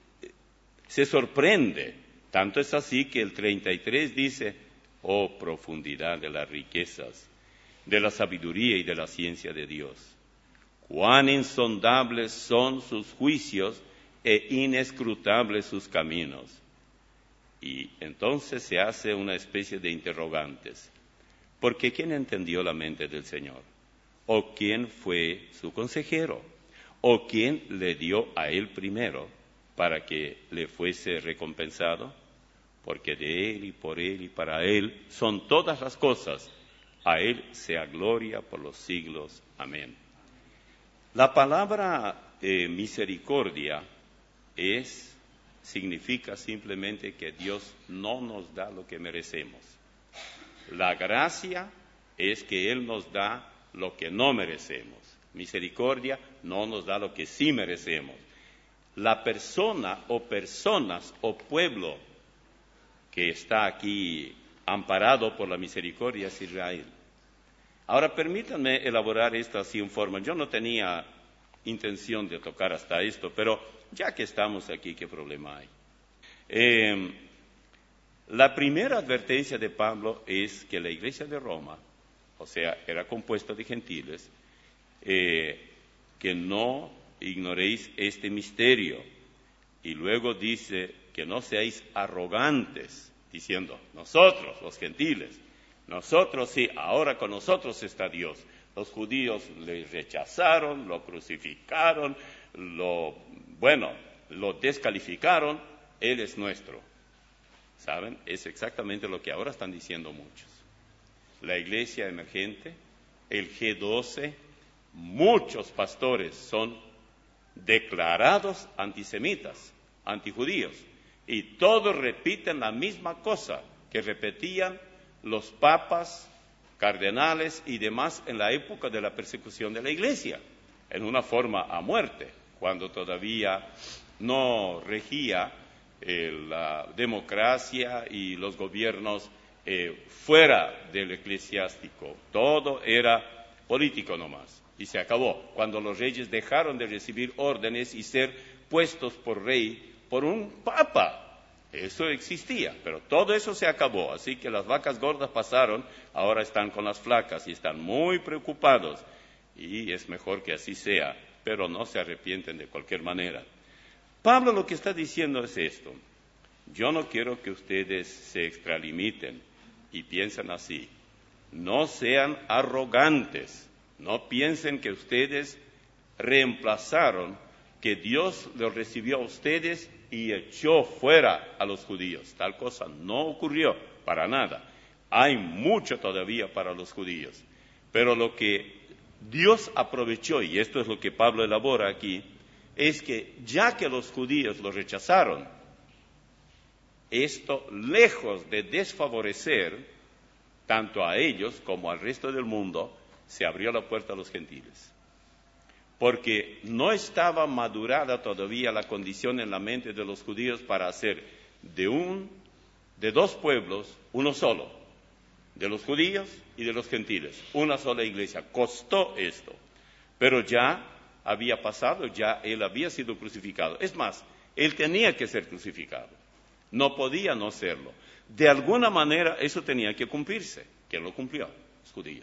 se sorprende. Tanto es así que el treinta y tres dice, oh profundidad de las riquezas, de la sabiduría y de la ciencia de Dios. Cuán insondables son sus juicios e inescrutables sus caminos. Y entonces se hace una especie de interrogantes. Porque ¿quién entendió la mente del Señor? ¿O quién fue su consejero? ¿O quién le dio a él primero para que le fuese recompensado? Porque de él y por él y para él son todas las cosas. A él sea gloria por los siglos. Amén. La palabra eh, misericordia es, significa simplemente que Dios no nos da lo que merecemos. La gracia es que Él nos da lo que no merecemos. Misericordia no nos da lo que sí merecemos. La persona o personas o pueblo que está aquí amparado por la misericordia es Israel. Ahora, permítanme elaborar esto así en forma. Yo no tenía intención de tocar hasta esto, pero ya que estamos aquí, ¿qué problema hay? Eh, la primera advertencia de Pablo es que la iglesia de Roma, o sea, era compuesta de gentiles, eh, que no ignoréis este misterio. Y luego dice que no seáis arrogantes, diciendo, nosotros, los gentiles, nosotros sí, ahora con nosotros está Dios. Los judíos le rechazaron, lo crucificaron, lo, bueno, lo descalificaron, Él es nuestro. ¿Saben? Es exactamente lo que ahora están diciendo muchos. La iglesia emergente, el G doce, muchos pastores son declarados antisemitas, antijudíos, y todos repiten la misma cosa que repetían los papas, cardenales y demás en la época de la persecución de la Iglesia, en una forma a muerte, cuando todavía no regía eh, la democracia y los gobiernos eh, fuera del eclesiástico. Todo era político nomás, y se acabó, cuando los reyes dejaron de recibir órdenes y ser puestos por rey por un papa. Eso existía, pero todo eso se acabó, así que las vacas gordas pasaron, ahora están con las flacas y están muy preocupados, y es mejor que así sea, pero no se arrepienten de cualquier manera. Pablo lo que está diciendo es esto: yo no quiero que ustedes se extralimiten y piensen así, no sean arrogantes, no piensen que ustedes reemplazaron, que Dios los recibió a ustedes y echó fuera a los judíos. Tal cosa no ocurrió para nada. Hay mucho todavía para los judíos. Pero lo que Dios aprovechó, y esto es lo que Pablo elabora aquí, es que ya que los judíos los rechazaron, esto, lejos de desfavorecer tanto a ellos como al resto del mundo, se abrió la puerta a los gentiles. Porque no estaba madurada todavía la condición en la mente de los judíos para hacer de un, de dos pueblos, uno solo, de los judíos y de los gentiles, una sola iglesia. Costó esto, pero ya había pasado, ya él había sido crucificado. Es más, él tenía que ser crucificado, no podía no serlo. De alguna manera eso tenía que cumplirse. ¿Quién lo cumplió? Los judíos.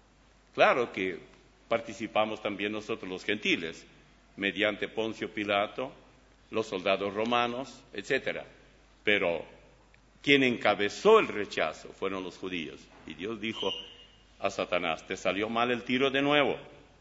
Claro que participamos también nosotros los gentiles, mediante Poncio Pilato, los soldados romanos, etcétera. Pero quien encabezó el rechazo fueron los judíos. Y Dios dijo a Satanás: te salió mal el tiro de nuevo,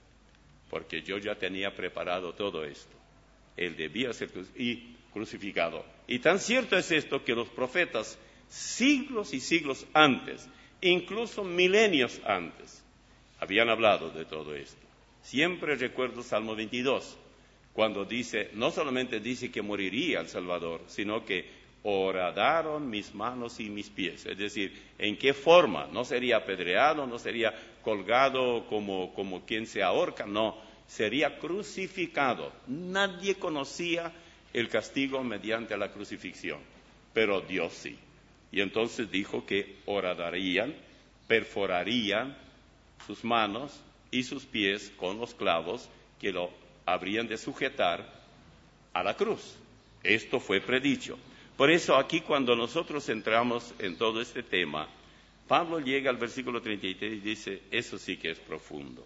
porque yo ya tenía preparado todo esto. Él debía ser crucificado. Y tan cierto es esto que los profetas, siglos y siglos antes, incluso milenios antes, habían hablado de todo esto. Siempre recuerdo Salmo veintidós, cuando dice, no solamente dice que moriría el Salvador, sino que horadaron mis manos y mis pies. Es decir, ¿en qué forma? No sería apedreado, no sería colgado como, como quien se ahorca, no, sería crucificado. Nadie conocía el castigo mediante la crucifixión, pero Dios sí. Y entonces dijo que horadarían, perforarían sus manos y sus pies con los clavos que lo habrían de sujetar a la cruz. Esto fue predicho. Por eso aquí, cuando nosotros entramos en todo este tema, Pablo llega al versículo treinta y tres y dice, eso sí que es profundo.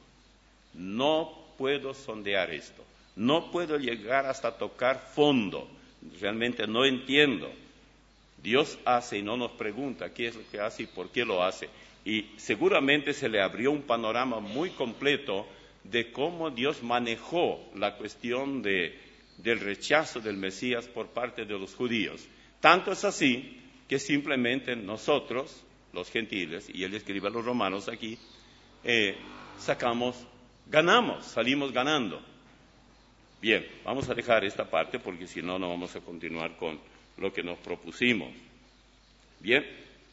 No puedo sondear esto, no puedo llegar hasta tocar fondo, realmente no entiendo. Dios hace y no nos pregunta qué es lo que hace y por qué lo hace. Y seguramente se le abrió un panorama muy completo de cómo Dios manejó la cuestión de, del rechazo del Mesías por parte de los judíos. Tanto es así que simplemente nosotros, los gentiles, y él escribe a los romanos aquí, eh, sacamos, ganamos, salimos ganando. Bien, vamos a dejar esta parte porque si no, no vamos a continuar con lo que nos propusimos. Bien,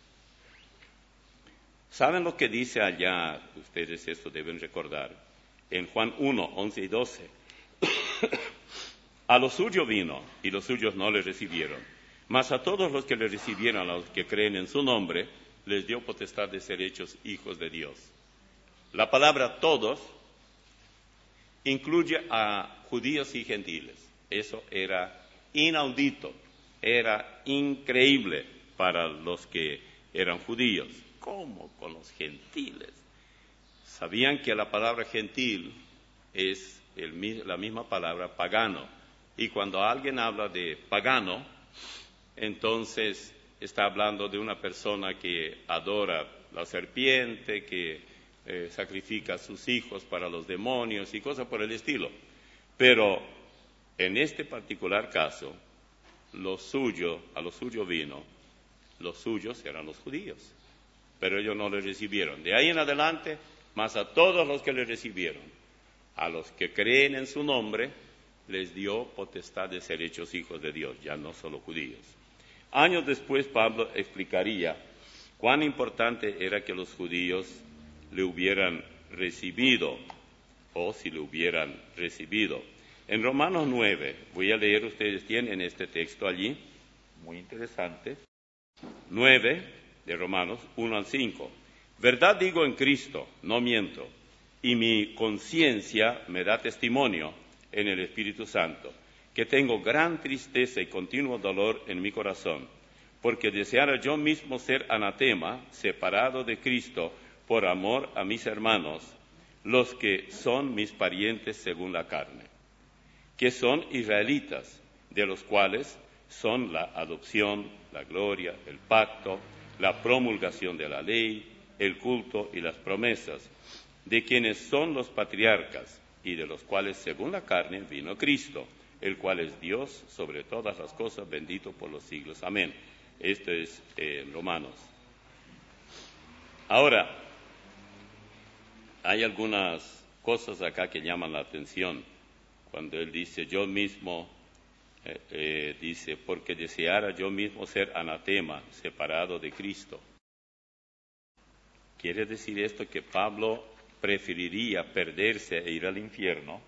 ¿saben lo que dice allá? Ustedes esto deben recordar. En Juan uno, once y doce. A los suyos vino y los suyos no le recibieron. Mas a todos los que le recibieron, a los que creen en su nombre, les dio potestad de ser hechos hijos de Dios. La palabra todos incluye a judíos y gentiles. Eso era inaudito, era increíble para los que eran judíos. ¿Cómo con los gentiles? Sabían que la palabra gentil es el, la misma palabra pagano. Y cuando alguien habla de pagano, entonces está hablando de una persona que adora la serpiente, que eh, sacrifica a sus hijos para los demonios y cosas por el estilo. Pero en este particular caso, lo suyo, a lo suyo vino, los suyos eran los judíos, pero ellos no le recibieron. De ahí en adelante, más a todos los que le recibieron, a los que creen en su nombre, les dio potestad de ser hechos hijos de Dios, ya no solo judíos. Años después, Pablo explicaría cuán importante era que los judíos le hubieran recibido, o si le hubieran recibido. En Romanos nueve, voy a leer, ustedes tienen este texto allí, muy interesante, nueve de Romanos, uno al cinco. Verdad digo en Cristo, no miento, y mi conciencia me da testimonio en el Espíritu Santo, que tengo gran tristeza y continuo dolor en mi corazón, porque deseara yo mismo ser anatema, separado de Cristo, por amor a mis hermanos, los que son mis parientes según la carne, que son israelitas, de los cuales son la adopción, la gloria, el pacto, la promulgación de la ley, el culto y las promesas, de quienes son los patriarcas, y de los cuales según la carne vino Cristo, el cual es Dios sobre todas las cosas, bendito por los siglos. Amén. Esto es eh, Romanos. Ahora, hay algunas cosas acá que llaman la atención. Cuando él dice, yo mismo, eh, eh, dice, porque deseara yo mismo ser anatema, separado de Cristo. Quiere decir esto que Pablo preferiría perderse e ir al infierno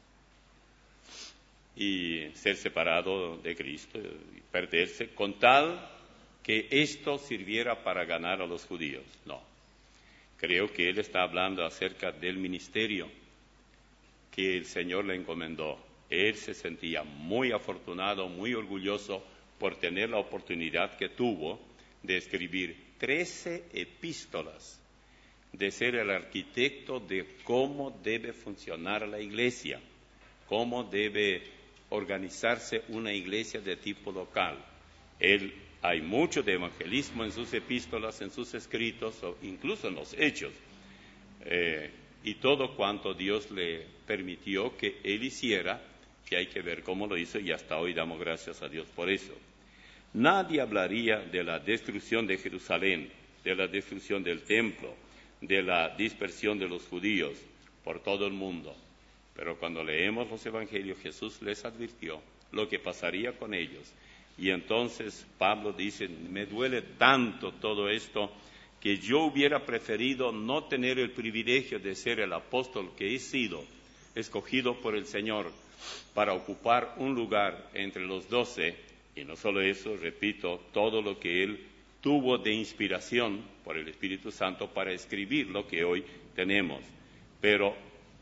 y ser separado de Cristo, y perderse, con tal que esto sirviera para ganar a los judíos. No. Creo que él está hablando acerca del ministerio que el Señor le encomendó. Él se sentía muy afortunado, muy orgulloso por tener la oportunidad que tuvo de escribir trece epístolas, de ser el arquitecto de cómo debe funcionar la iglesia, cómo debe organizarse una iglesia de tipo local. Él, hay mucho de evangelismo en sus epístolas, en sus escritos, o incluso en los hechos, eh, y todo cuanto Dios le permitió que él hiciera, que hay que ver cómo lo hizo, y hasta hoy damos gracias a Dios por eso. Nadie hablaría de la destrucción de Jerusalén, de la destrucción del templo, de la dispersión de los judíos por todo el mundo. Pero cuando leemos los evangelios, Jesús les advirtió lo que pasaría con ellos. Y entonces Pablo dice, me duele tanto todo esto, que yo hubiera preferido no tener el privilegio de ser el apóstol que he sido, escogido por el Señor para ocupar un lugar entre los doce, y no solo eso, repito, todo lo que él tuvo de inspiración por el Espíritu Santo para escribir lo que hoy tenemos. Pero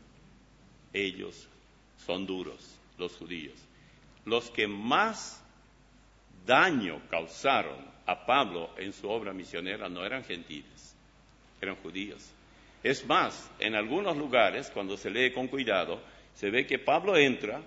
ellos son duros, los judíos. Los que más daño causaron a Pablo en su obra misionera no eran gentiles, eran judíos. Es más, en algunos lugares, cuando se lee con cuidado, se ve que Pablo entra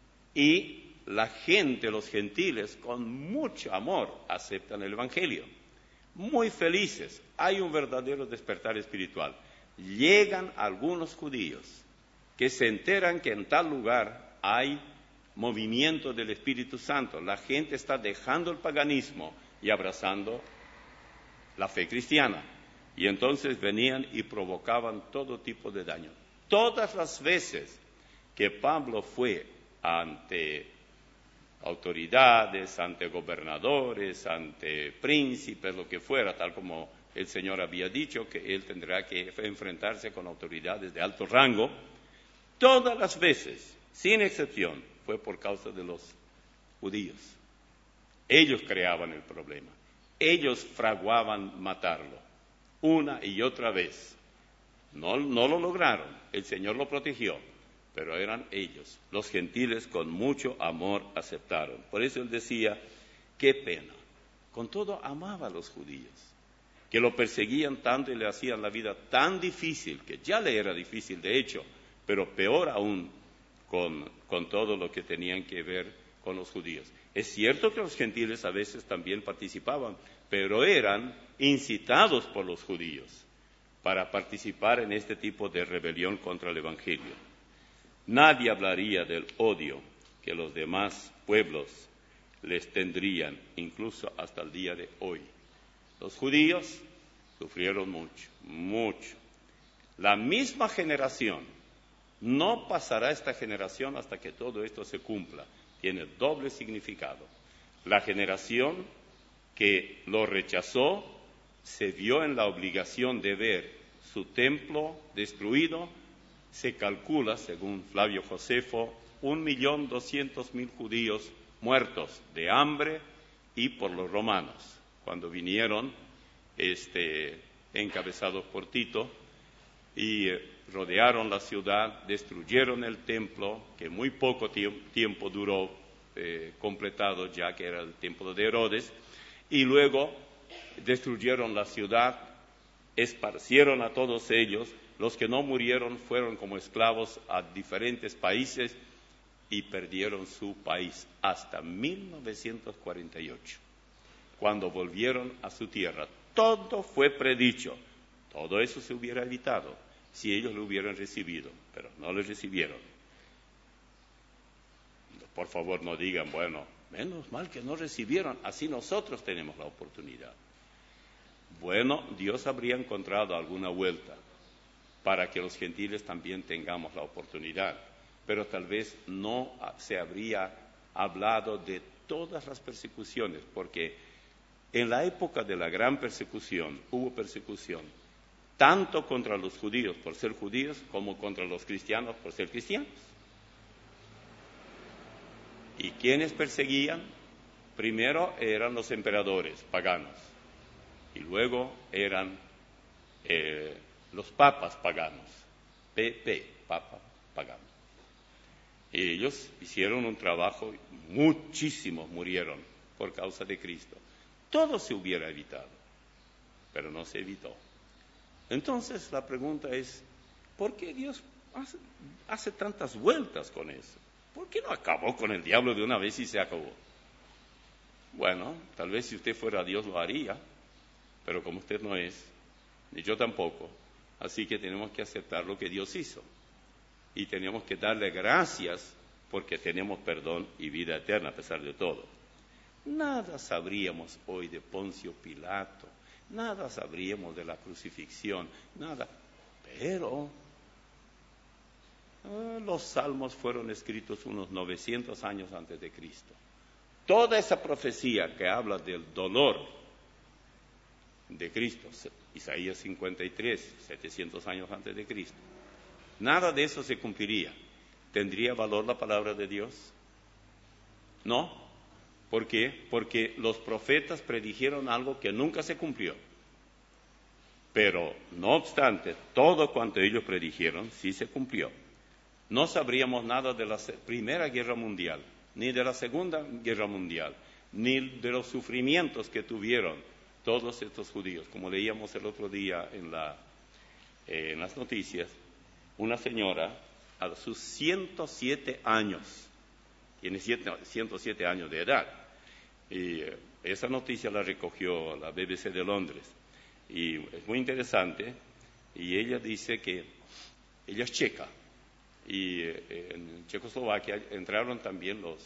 y la gente, los gentiles, con mucho amor aceptan el Evangelio. Muy felices, hay un verdadero despertar espiritual. Llegan algunos judíos que se enteran que en tal lugar hay movimiento del Espíritu Santo. La gente está dejando el paganismo y abrazando la fe cristiana. Y entonces venían y provocaban todo tipo de daño. Todas las veces que Pablo fue ante autoridades, ante gobernadores, ante príncipes, lo que fuera, tal como el Señor había dicho, que él tendrá que enfrentarse con autoridades de alto rango, todas las veces, sin excepción, fue por causa de los judíos. Ellos creaban el problema, ellos fraguaban matarlo, una y otra vez. No, no lo lograron, el Señor lo protegió, pero eran ellos. Los gentiles con mucho amor aceptaron. Por eso él decía, qué pena. Con todo amaba a los judíos, que lo perseguían tanto y le hacían la vida tan difícil, que ya le era difícil de hecho, pero peor aún con, con todo lo que tenían que ver con los judíos. Es cierto que los gentiles a veces también participaban, pero eran incitados por los judíos para participar en este tipo de rebelión contra el Evangelio. Nadie hablaría del odio que los demás pueblos les tendrían, incluso hasta el día de hoy. Los judíos sufrieron mucho, mucho. La misma generación, no pasará esta generación hasta que todo esto se cumpla, tiene doble significado. La generación que lo rechazó se vio en la obligación de ver su templo destruido, se calcula, según Flavio Josefo, un millón doscientos mil judíos muertos de hambre y por los romanos, cuando vinieron este, encabezados por Tito y eh, rodearon la ciudad, destruyeron el templo, que muy poco tie- tiempo duró eh, completado, ya que era el templo de Herodes, y luego destruyeron la ciudad, esparcieron a todos ellos. Los que no murieron fueron como esclavos a diferentes países y perdieron su país hasta mil novecientos cuarenta y ocho, cuando volvieron a su tierra. Todo fue predicho. Todo eso se hubiera evitado si ellos lo hubieran recibido, pero no lo recibieron. Por favor, no digan, bueno, menos mal que no recibieron, así nosotros tenemos la oportunidad. Bueno, Dios habría encontrado alguna vuelta para que los gentiles también tengamos la oportunidad, pero tal vez no se habría hablado de todas las persecuciones, porque en la época de la gran persecución hubo persecución tanto contra los judíos por ser judíos como contra los cristianos por ser cristianos. ¿Y quiénes perseguían? Primero eran los emperadores paganos y luego eran eh, los papas paganos, P P, papa pagano. Y ellos hicieron un trabajo, muchísimos murieron por causa de Cristo. Todo se hubiera evitado, pero no se evitó. Entonces la pregunta es, ¿por qué Dios hace, hace tantas vueltas con eso? ¿Por qué no acabó con el diablo de una vez y se acabó? Bueno, tal vez si usted fuera Dios lo haría, pero como usted no es, ni yo tampoco, así que tenemos que aceptar lo que Dios hizo. Y tenemos que darle gracias porque tenemos perdón y vida eterna a pesar de todo. Nada sabríamos hoy de Poncio Pilato, nada sabríamos de la crucifixión, nada, pero eh, los salmos fueron escritos unos novecientos años antes de Cristo. Toda esa profecía que habla del dolor de Cristo, Isaías cincuenta y tres, setecientos años antes de Cristo, nada de eso se cumpliría. ¿Tendría valor la palabra de Dios? No. ¿Por qué? Porque los profetas predijeron algo que nunca se cumplió. Pero, no obstante, todo cuanto ellos predijeron sí se cumplió. No sabríamos nada de la Primera Guerra Mundial, ni de la Segunda Guerra Mundial, ni de los sufrimientos que tuvieron todos estos judíos. Como leíamos el otro día en, la, eh, en las noticias, una señora a sus ciento siete años, tiene ciento siete años de edad, y eh, esa noticia la recogió la B B C de Londres, y es muy interesante, y ella dice que ella es checa, y eh, en Checoslovaquia entraron también los,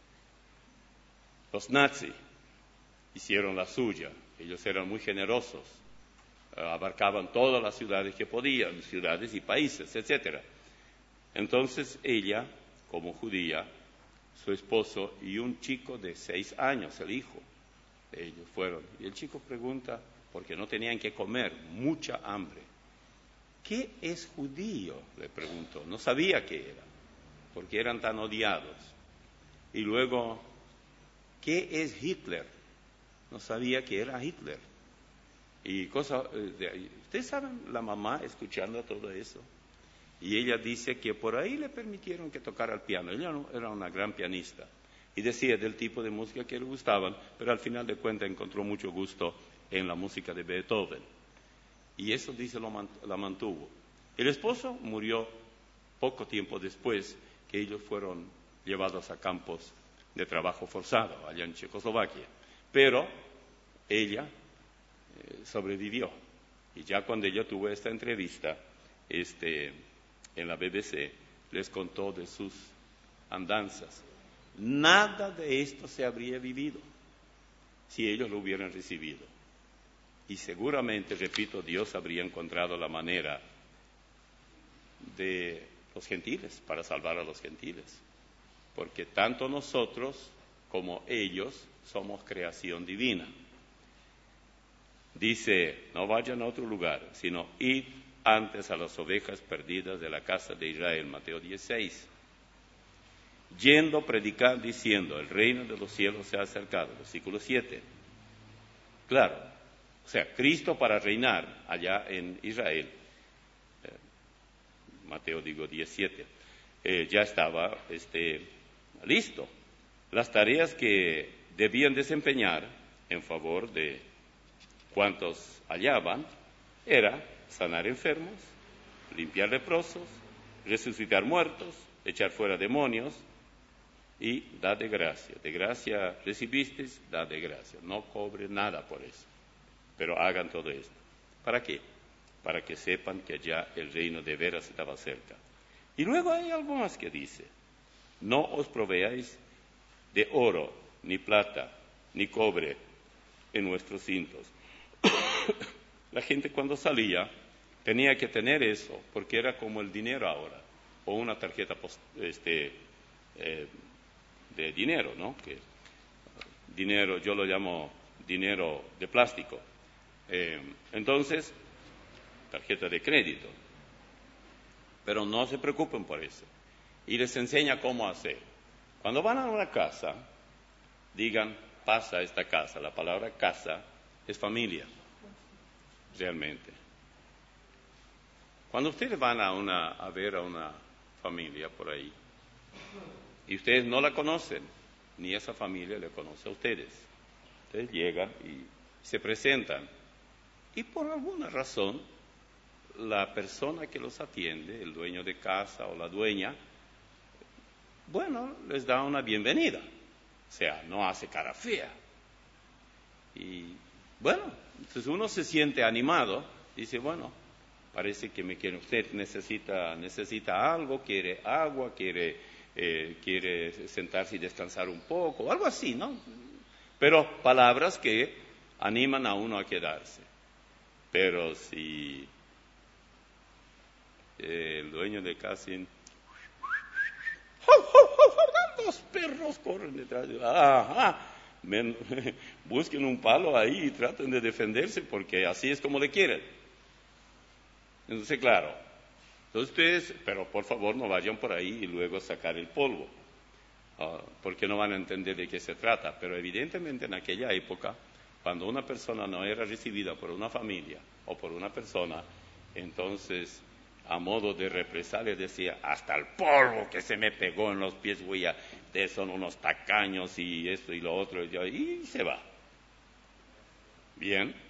los nazis, hicieron la suya, ellos eran muy generosos, abarcaban todas las ciudades que podían, ciudades y países, etcétera. Entonces ella, como judía, su esposo y un chico de seis años, el hijo de ellos fueron. Y el chico pregunta, porque no tenían que comer, mucha hambre. ¿Qué es judío?, le preguntó. No sabía qué era, porque eran tan odiados. Y luego, ¿qué es Hitler? No sabía que era Hitler. Y cosas de ahí. Ustedes saben, la mamá escuchando todo eso. Y ella dice que por ahí le permitieron que tocara el piano. Ella no, era una gran pianista. Y decía del tipo de música que le gustaban, pero al final de cuentas encontró mucho gusto en la música de Beethoven. Y eso, dice, lo mant- la mantuvo. El esposo murió poco tiempo después que ellos fueron llevados a campos de trabajo forzado allá en Checoslovaquia. Pero ella eh, sobrevivió. Y ya cuando ella tuvo esta entrevista este, en la B B C, les contó de sus andanzas. Nada de esto se habría vivido si ellos lo hubieran recibido. Y seguramente, repito, Dios habría encontrado la manera de los gentiles, para salvar a los gentiles. Porque tanto nosotros como ellos somos creación divina. Dice, no vayan a otro lugar, sino id antes a las ovejas perdidas de la casa de Israel, Mateo dieciséis. Yendo a predicar diciendo, el reino de los cielos se ha acercado, versículo siete. Claro, o sea, Cristo para reinar allá en Israel, eh, Mateo digo diecisiete, eh, ya estaba este, listo. Las tareas que debían desempeñar en favor de cuantos hallaban era sanar enfermos, limpiar leprosos, resucitar muertos, echar fuera demonios y dar de gracia. De gracia recibisteis, dad de gracia. No cobre nada por eso, pero hagan todo esto. ¿Para qué? Para que sepan que allá el reino de veras estaba cerca. Y luego hay algo más que dice, no os proveáis de oro, ni plata, ni cobre en vuestros cintos. La gente cuando salía tenía que tener eso, porque era como el dinero ahora, o una tarjeta post, este, eh, de dinero, ¿no? Que, dinero, yo lo llamo dinero de plástico. Eh, entonces, tarjeta de crédito. Pero no se preocupen por eso. Y les enseña cómo hacer. Cuando van a una casa, digan, pasa a esta casa. La palabra casa es familia, realmente. Cuando ustedes van a, una, a ver a una familia por ahí, y ustedes no la conocen, ni esa familia le conoce a ustedes. Ustedes llegan y se presentan. Y por alguna razón, la persona que los atiende, el dueño de casa o la dueña, bueno, les da una bienvenida. O sea, no hace cara fea. Y bueno, entonces uno se siente animado, dice, bueno, parece que me quiere, usted necesita, necesita algo, quiere agua, quiere, eh, quiere sentarse y descansar un poco, algo así, ¿no? Pero palabras que animan a uno a quedarse. Pero si eh, el dueño de casa, los perros corren detrás de, ajá, men, busquen un palo ahí y traten de defenderse porque así es como le quieren. Entonces, claro, entonces ustedes, pero por favor no vayan por ahí y luego sacar el polvo, uh, porque no van a entender de qué se trata. Pero evidentemente en aquella época, cuando una persona no era recibida por una familia o por una persona, entonces a modo de represalia decía, hasta el polvo que se me pegó en los pies, voy a, ustedes son unos tacaños y esto y lo otro, y, y se va. Bien.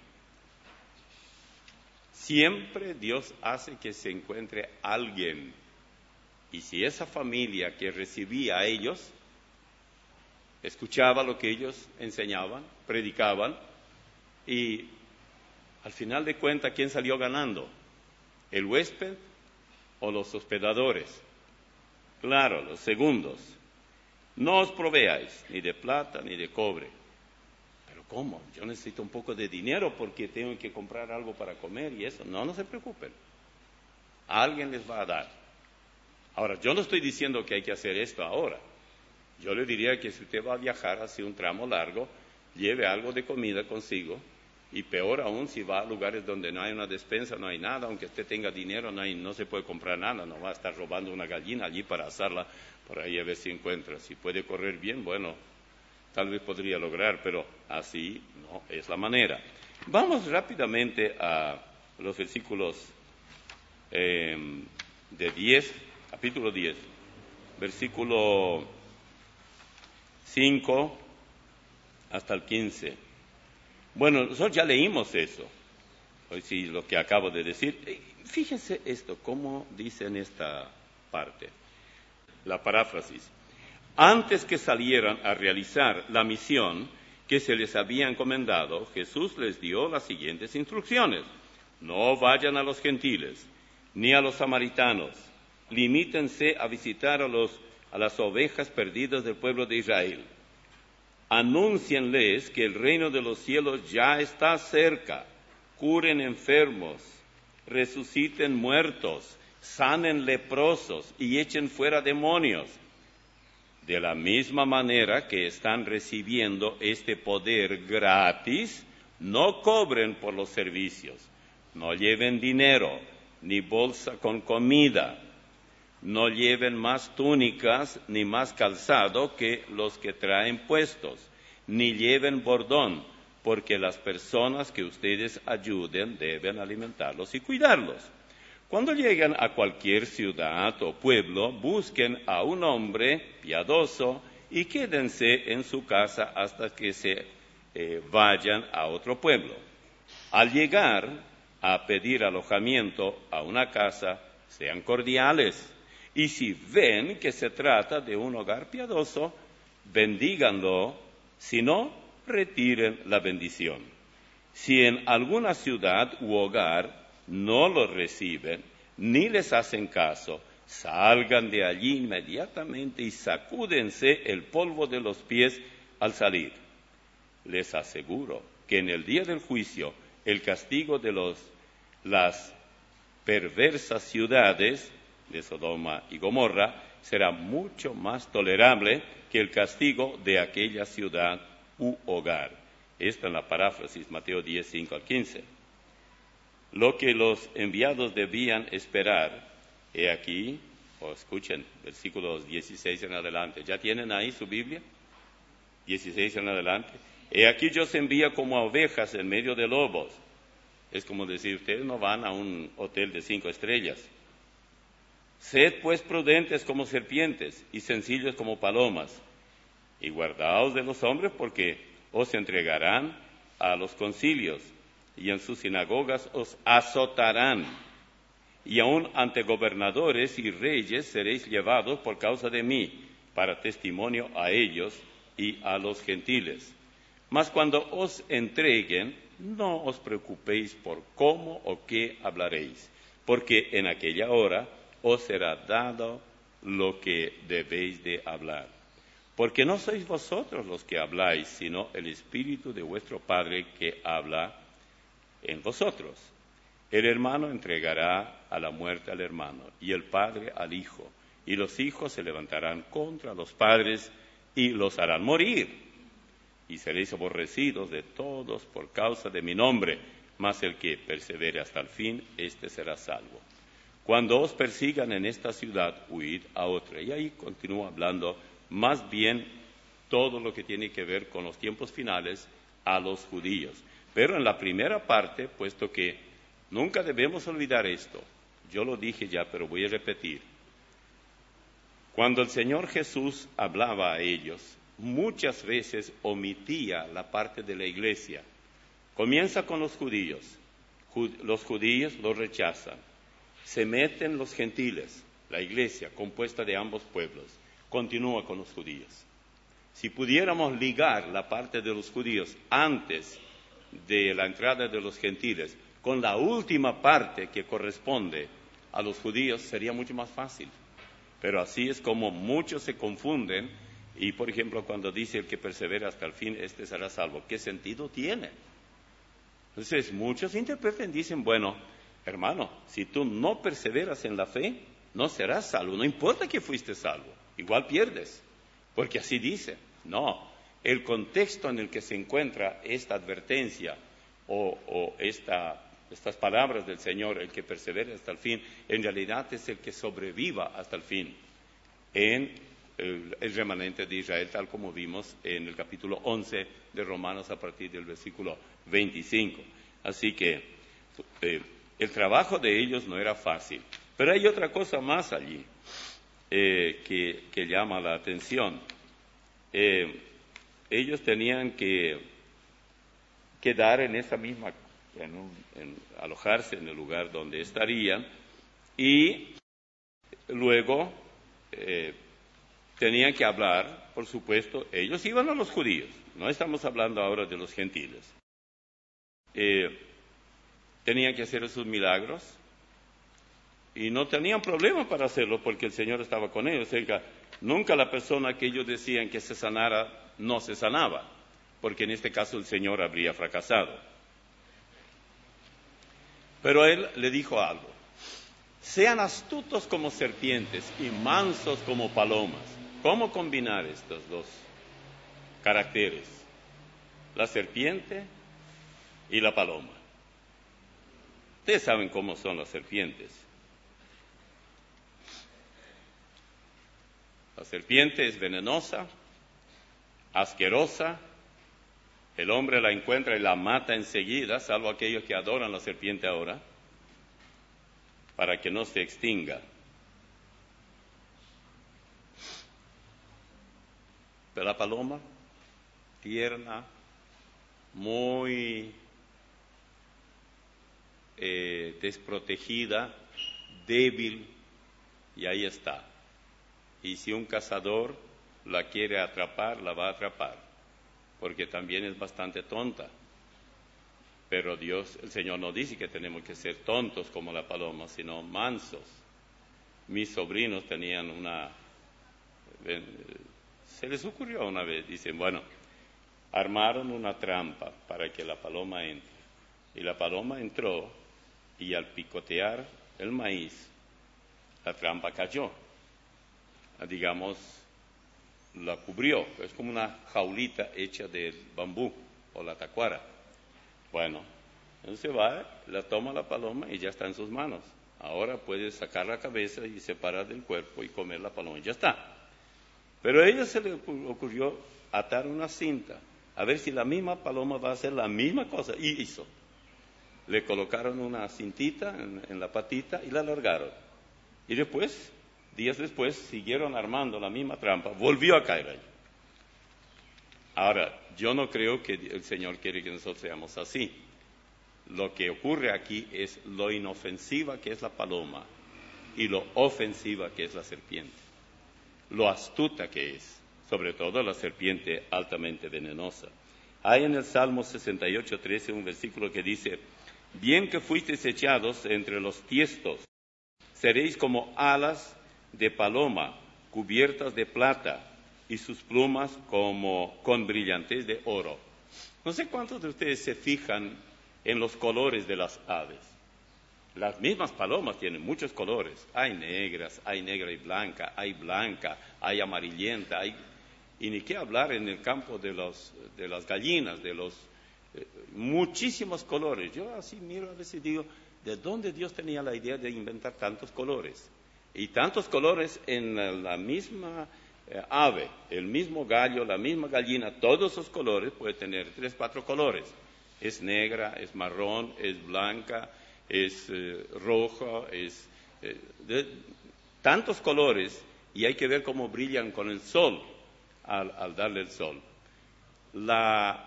Siempre Dios hace que se encuentre alguien. Y si esa familia que recibía a ellos, escuchaba lo que ellos enseñaban, predicaban, y al final de cuentas, ¿quién salió ganando? ¿El huésped o los hospedadores? Claro, los segundos. No os proveáis ni de plata ni de cobre. ¿Pero cómo? Yo necesito un poco de dinero porque tengo que comprar algo para comer y eso. No, no se preocupen. Alguien les va a dar. Ahora, yo no estoy diciendo que hay que hacer esto ahora. Yo le diría que si usted va a viajar hacia un tramo largo, lleve algo de comida consigo. Y peor aún si va a lugares donde no hay una despensa, no hay nada, aunque usted tenga dinero, no, hay, no se puede comprar nada, no va a estar robando una gallina allí para asarla por ahí a ver si encuentra. Si puede correr bien, bueno, tal vez podría lograr, pero así no es la manera. Vamos rápidamente a los versículos eh, de diez, capítulo diez, versículo cinco hasta el quince. Bueno, nosotros ya leímos eso, hoy sí, lo que acabo de decir. Fíjense esto, cómo dice en esta parte, la paráfrasis. Antes que salieran a realizar la misión que se les había encomendado, Jesús les dio las siguientes instrucciones. No vayan a los gentiles, ni a los samaritanos. Limítense a visitar a, los, a las ovejas perdidas del pueblo de Israel. Anúncienles que el reino de los cielos ya está cerca. Curen enfermos, resuciten muertos, sanen leprosos y echen fuera demonios. De la misma manera que están recibiendo este poder gratis, No cobren por los servicios, no lleven dinero, ni bolsa con comida, no lleven más túnicas ni más calzado que los que traen puestos, ni lleven bordón, porque las personas que ustedes ayuden deben alimentarlos y cuidarlos. Cuando lleguen a cualquier ciudad o pueblo, busquen a un hombre piadoso y quédense en su casa hasta que se eh, vayan a otro pueblo. Al llegar a pedir alojamiento a una casa, sean cordiales, y si ven que se trata de un hogar piadoso, bendíganlo, si no, retiren la bendición. Si en alguna ciudad u hogar no los reciben, ni les hacen caso, salgan de allí inmediatamente y sacúdense el polvo de los pies al salir. Les aseguro que en el día del juicio, el castigo de los, las perversas ciudades de Sodoma y Gomorra será mucho más tolerable que el castigo de aquella ciudad u hogar. Esta es la paráfrasis, Mateo diez, cinco al quince. Lo que los enviados debían esperar, he aquí, o escuchen, versículos dieciséis en adelante. ¿Ya tienen ahí su Biblia? dieciséis en adelante. He aquí yo os envío como a ovejas en medio de lobos. Es como decir, ustedes no van a un hotel de cinco estrellas. Sed pues prudentes como serpientes y sencillos como palomas, y guardaos de los hombres porque os entregarán a los concilios, y en sus sinagogas os azotarán, y aun ante gobernadores y reyes seréis llevados por causa de mí, para testimonio a ellos y a los gentiles. Mas cuando os entreguen, no os preocupéis por cómo o qué hablaréis, porque en aquella hora os será dado lo que debéis de hablar. Porque no sois vosotros los que habláis, sino el Espíritu de vuestro Padre que habla en vosotros. El hermano entregará a la muerte al hermano, y el padre al hijo, y los hijos se levantarán contra los padres y los harán morir. Y seréis aborrecidos de todos por causa de mi nombre, mas el que persevere hasta el fin, éste será salvo. Cuando os persigan en esta ciudad, huid a otra. Y ahí continúa hablando más bien todo lo que tiene que ver con los tiempos finales a los judíos. Pero en la primera parte, puesto que nunca debemos olvidar esto, yo lo dije ya, pero voy a repetir. Cuando el Señor Jesús hablaba a ellos, muchas veces omitía la parte de la iglesia. Comienza con los judíos. Los judíos los rechazan. Se meten los gentiles, la iglesia compuesta de ambos pueblos. Continúa con los judíos. Si pudiéramos ligar la parte de los judíos antes de la entrada de los gentiles con la última parte que corresponde a los judíos, sería mucho más fácil. Pero así es como muchos se confunden y, por ejemplo, cuando dice el que persevera hasta el fin, este será salvo. ¿Qué sentido tiene? Entonces, muchos interpretan y dicen, bueno, hermano, si tú no perseveras en la fe, no serás salvo. No importa que fuiste salvo, igual pierdes, porque así dice. No, el contexto en el que se encuentra esta advertencia o, o esta, estas palabras del Señor, el que persevere hasta el fin, en realidad es el que sobreviva hasta el fin en el, el remanente de Israel, tal como vimos en el capítulo once de Romanos a partir del versículo veinticinco. Así que eh, el trabajo de ellos no era fácil. Pero hay otra cosa más allí eh, que, que llama la atención. Eh, ellos tenían que quedar en esa misma, en un, en, alojarse en el lugar donde estarían, y luego eh, tenían que hablar, por supuesto, ellos iban a los judíos, no estamos hablando ahora de los gentiles. Eh, tenían que hacer esos milagros, y no tenían problema para hacerlo porque el Señor estaba con ellos. O sea, nunca la persona que ellos decían que se sanara no se sanaba, porque en este caso el Señor habría fracasado. Pero Él le dijo algo: sean astutos como serpientes y mansos como palomas. ¿Cómo combinar estos dos caracteres? La serpiente y la paloma. Ustedes saben cómo son las serpientes. La serpiente es venenosa, asquerosa. El hombre la encuentra y la mata enseguida, salvo aquellos que adoran la serpiente ahora, para que no se extinga. Pero la paloma, tierna, muy eh, desprotegida, débil, y ahí está. Y si un cazador la quiere atrapar, la va a atrapar, porque también es bastante tonta. Pero Dios, el Señor no dice que tenemos que ser tontos como la paloma, sino mansos. Mis sobrinos tenían una... Se les ocurrió una vez, dicen, bueno, armaron una trampa para que la paloma entre. Y la paloma entró y al picotear el maíz, la trampa cayó. Digamos, la cubrió. Es como una jaulita hecha de bambú o la tacuara. Bueno, entonces va, la toma la paloma y ya está en sus manos. Ahora puede sacar la cabeza y separar del cuerpo y comer la paloma y ya está. Pero a ella se le ocurrió atar una cinta, a ver si la misma paloma va a hacer la misma cosa. Y hizo. Le colocaron una cintita en, en la patita y la alargaron. Y después, días después, siguieron armando la misma trampa, volvió a caer ahí. Ahora, yo no creo que el Señor quiere que nosotros seamos así. Lo que ocurre aquí es lo inofensiva que es la paloma y lo ofensiva que es la serpiente. Lo astuta que es, sobre todo la serpiente altamente venenosa. Hay en el Salmo sesenta y ocho, trece un versículo que dice: bien que fuisteis echados entre los tiestos, seréis como alas de paloma cubiertas de plata y sus plumas como con brillantez de oro. No sé cuántos de ustedes se fijan en los colores de las aves. Las mismas palomas tienen muchos colores. Hay negras, hay negra y blanca, hay blanca, hay amarillenta, hay... y ni qué hablar en el campo de, los, de las gallinas, de los eh, muchísimos colores. Yo así miro a veces y digo, ¿de dónde Dios tenía la idea de inventar tantos colores? Y tantos colores en la, la misma eh, ave, el mismo gallo, la misma gallina, todos esos colores, puede tener tres, cuatro colores. Es negra, es marrón, es blanca, es eh, roja, es eh, de, tantos colores, y hay que ver cómo brillan con el sol al, al darle el sol. La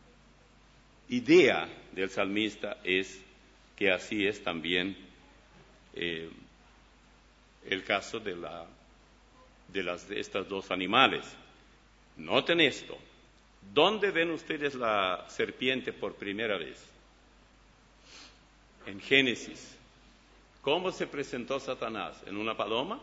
idea del salmista es que así es también eh, el caso de, la, de, las, de estas dos animales. Noten esto. ¿Dónde ven ustedes la serpiente por primera vez? En Génesis. ¿Cómo se presentó Satanás? ¿En una paloma?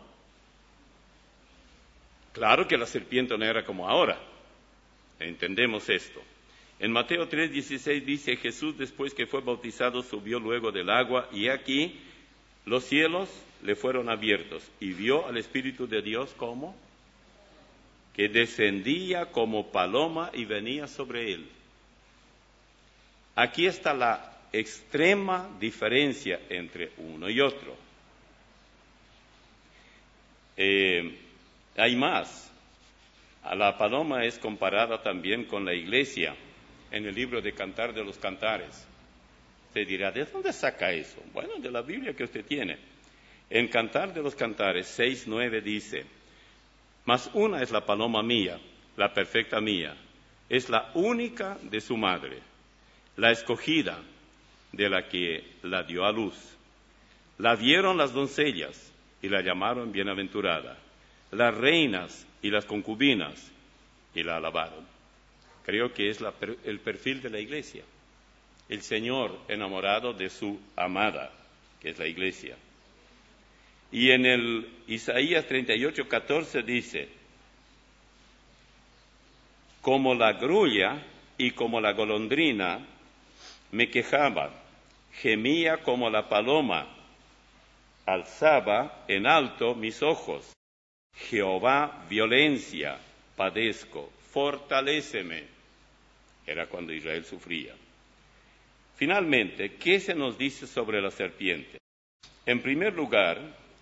Claro que la serpiente no era como ahora. Entendemos esto. En Mateo tres dieciséis dice: Jesús, después que fue bautizado, subió luego del agua, y aquí los cielos le fueron abiertos, y vio al Espíritu de Dios como que descendía como paloma y venía sobre él. Aquí está la extrema diferencia entre uno y otro. Eh, hay más. A la paloma es comparada también con la iglesia en el libro de Cantar de los Cantares. Usted dirá, ¿de dónde saca eso? Bueno, de la Biblia que usted tiene. En Cantar de los Cantares seis nueve dice: mas una es la paloma mía, la perfecta mía, es la única de su madre, la escogida de la que la dio a luz. La vieron las doncellas y la llamaron bienaventurada, las reinas y las concubinas y la alabaron. Creo que es la, el perfil de la iglesia. El Señor enamorado de su amada, que es la iglesia. Y en el Isaías treinta y ocho, catorce dice: como la grulla y como la golondrina me quejaba, gemía como la paloma, alzaba en alto mis ojos. Jehová, violencia, padezco, fortaléceme. Era cuando Israel sufría. Finalmente, ¿qué se nos dice sobre la serpiente? En primer lugar,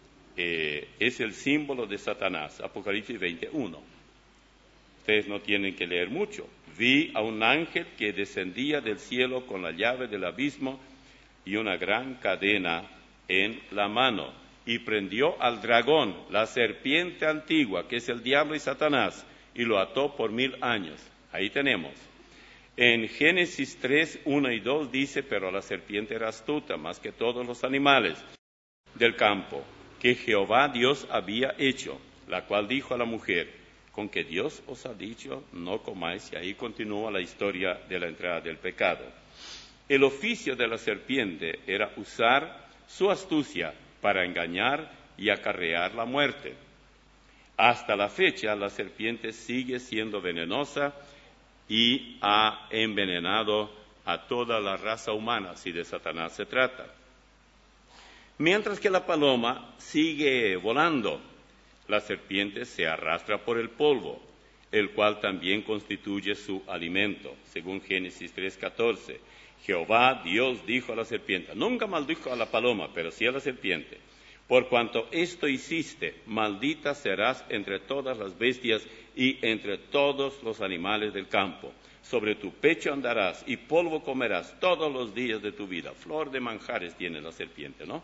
eh, es el símbolo de Satanás, Apocalipsis veintiuno. Ustedes no tienen que leer mucho. Vi a un ángel que descendía del cielo con la llave del abismo y una gran cadena en la mano, y prendió al dragón, la serpiente antigua, que es el diablo y Satanás, y lo ató por mil años. Ahí tenemos. En Génesis tres, uno y dos dice, pero la serpiente era astuta, más que todos los animales del campo, que Jehová Dios había hecho, la cual dijo a la mujer, con que Dios os ha dicho, no comáis, y ahí continúa la historia de la entrada del pecado. El oficio de la serpiente era usar su astucia para engañar y acarrear la muerte. Hasta la fecha, la serpiente sigue siendo venenosa y ha envenenado a toda la raza humana, si de Satanás se trata. Mientras que la paloma sigue volando, la serpiente se arrastra por el polvo, el cual también constituye su alimento, según Génesis tres catorce. Jehová Dios dijo a la serpiente, nunca maldijo a la paloma, pero sí a la serpiente, por cuanto esto hiciste, maldita serás entre todas las bestias y entre todos los animales del campo. Sobre tu pecho andarás y polvo comerás todos los días de tu vida. Flor de manjares tiene la serpiente, ¿no?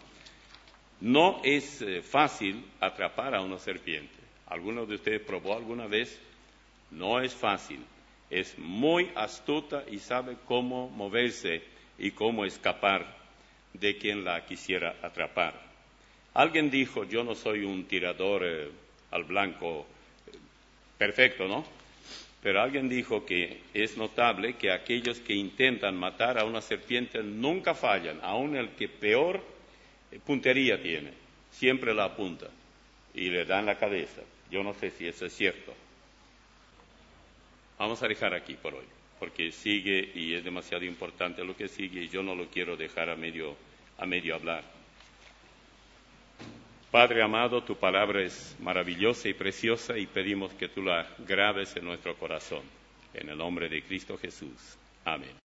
No es eh, fácil atrapar a una serpiente. ¿Alguno de ustedes probó alguna vez? No es fácil. Es muy astuta y sabe cómo moverse y cómo escapar de quien la quisiera atrapar. Alguien dijo, yo no soy un tirador eh, al blanco eh, perfecto, ¿no? Pero alguien dijo que es notable que aquellos que intentan matar a una serpiente nunca fallan, aun el que peor eh, puntería tiene, siempre la apunta y le da en la cabeza. Yo no sé si eso es cierto. Vamos a dejar aquí por hoy, porque sigue y es demasiado importante lo que sigue y yo no lo quiero dejar a medio, a medio hablar. Padre amado, tu palabra es maravillosa y preciosa y pedimos que tú la grabes en nuestro corazón. En el nombre de Cristo Jesús. Amén.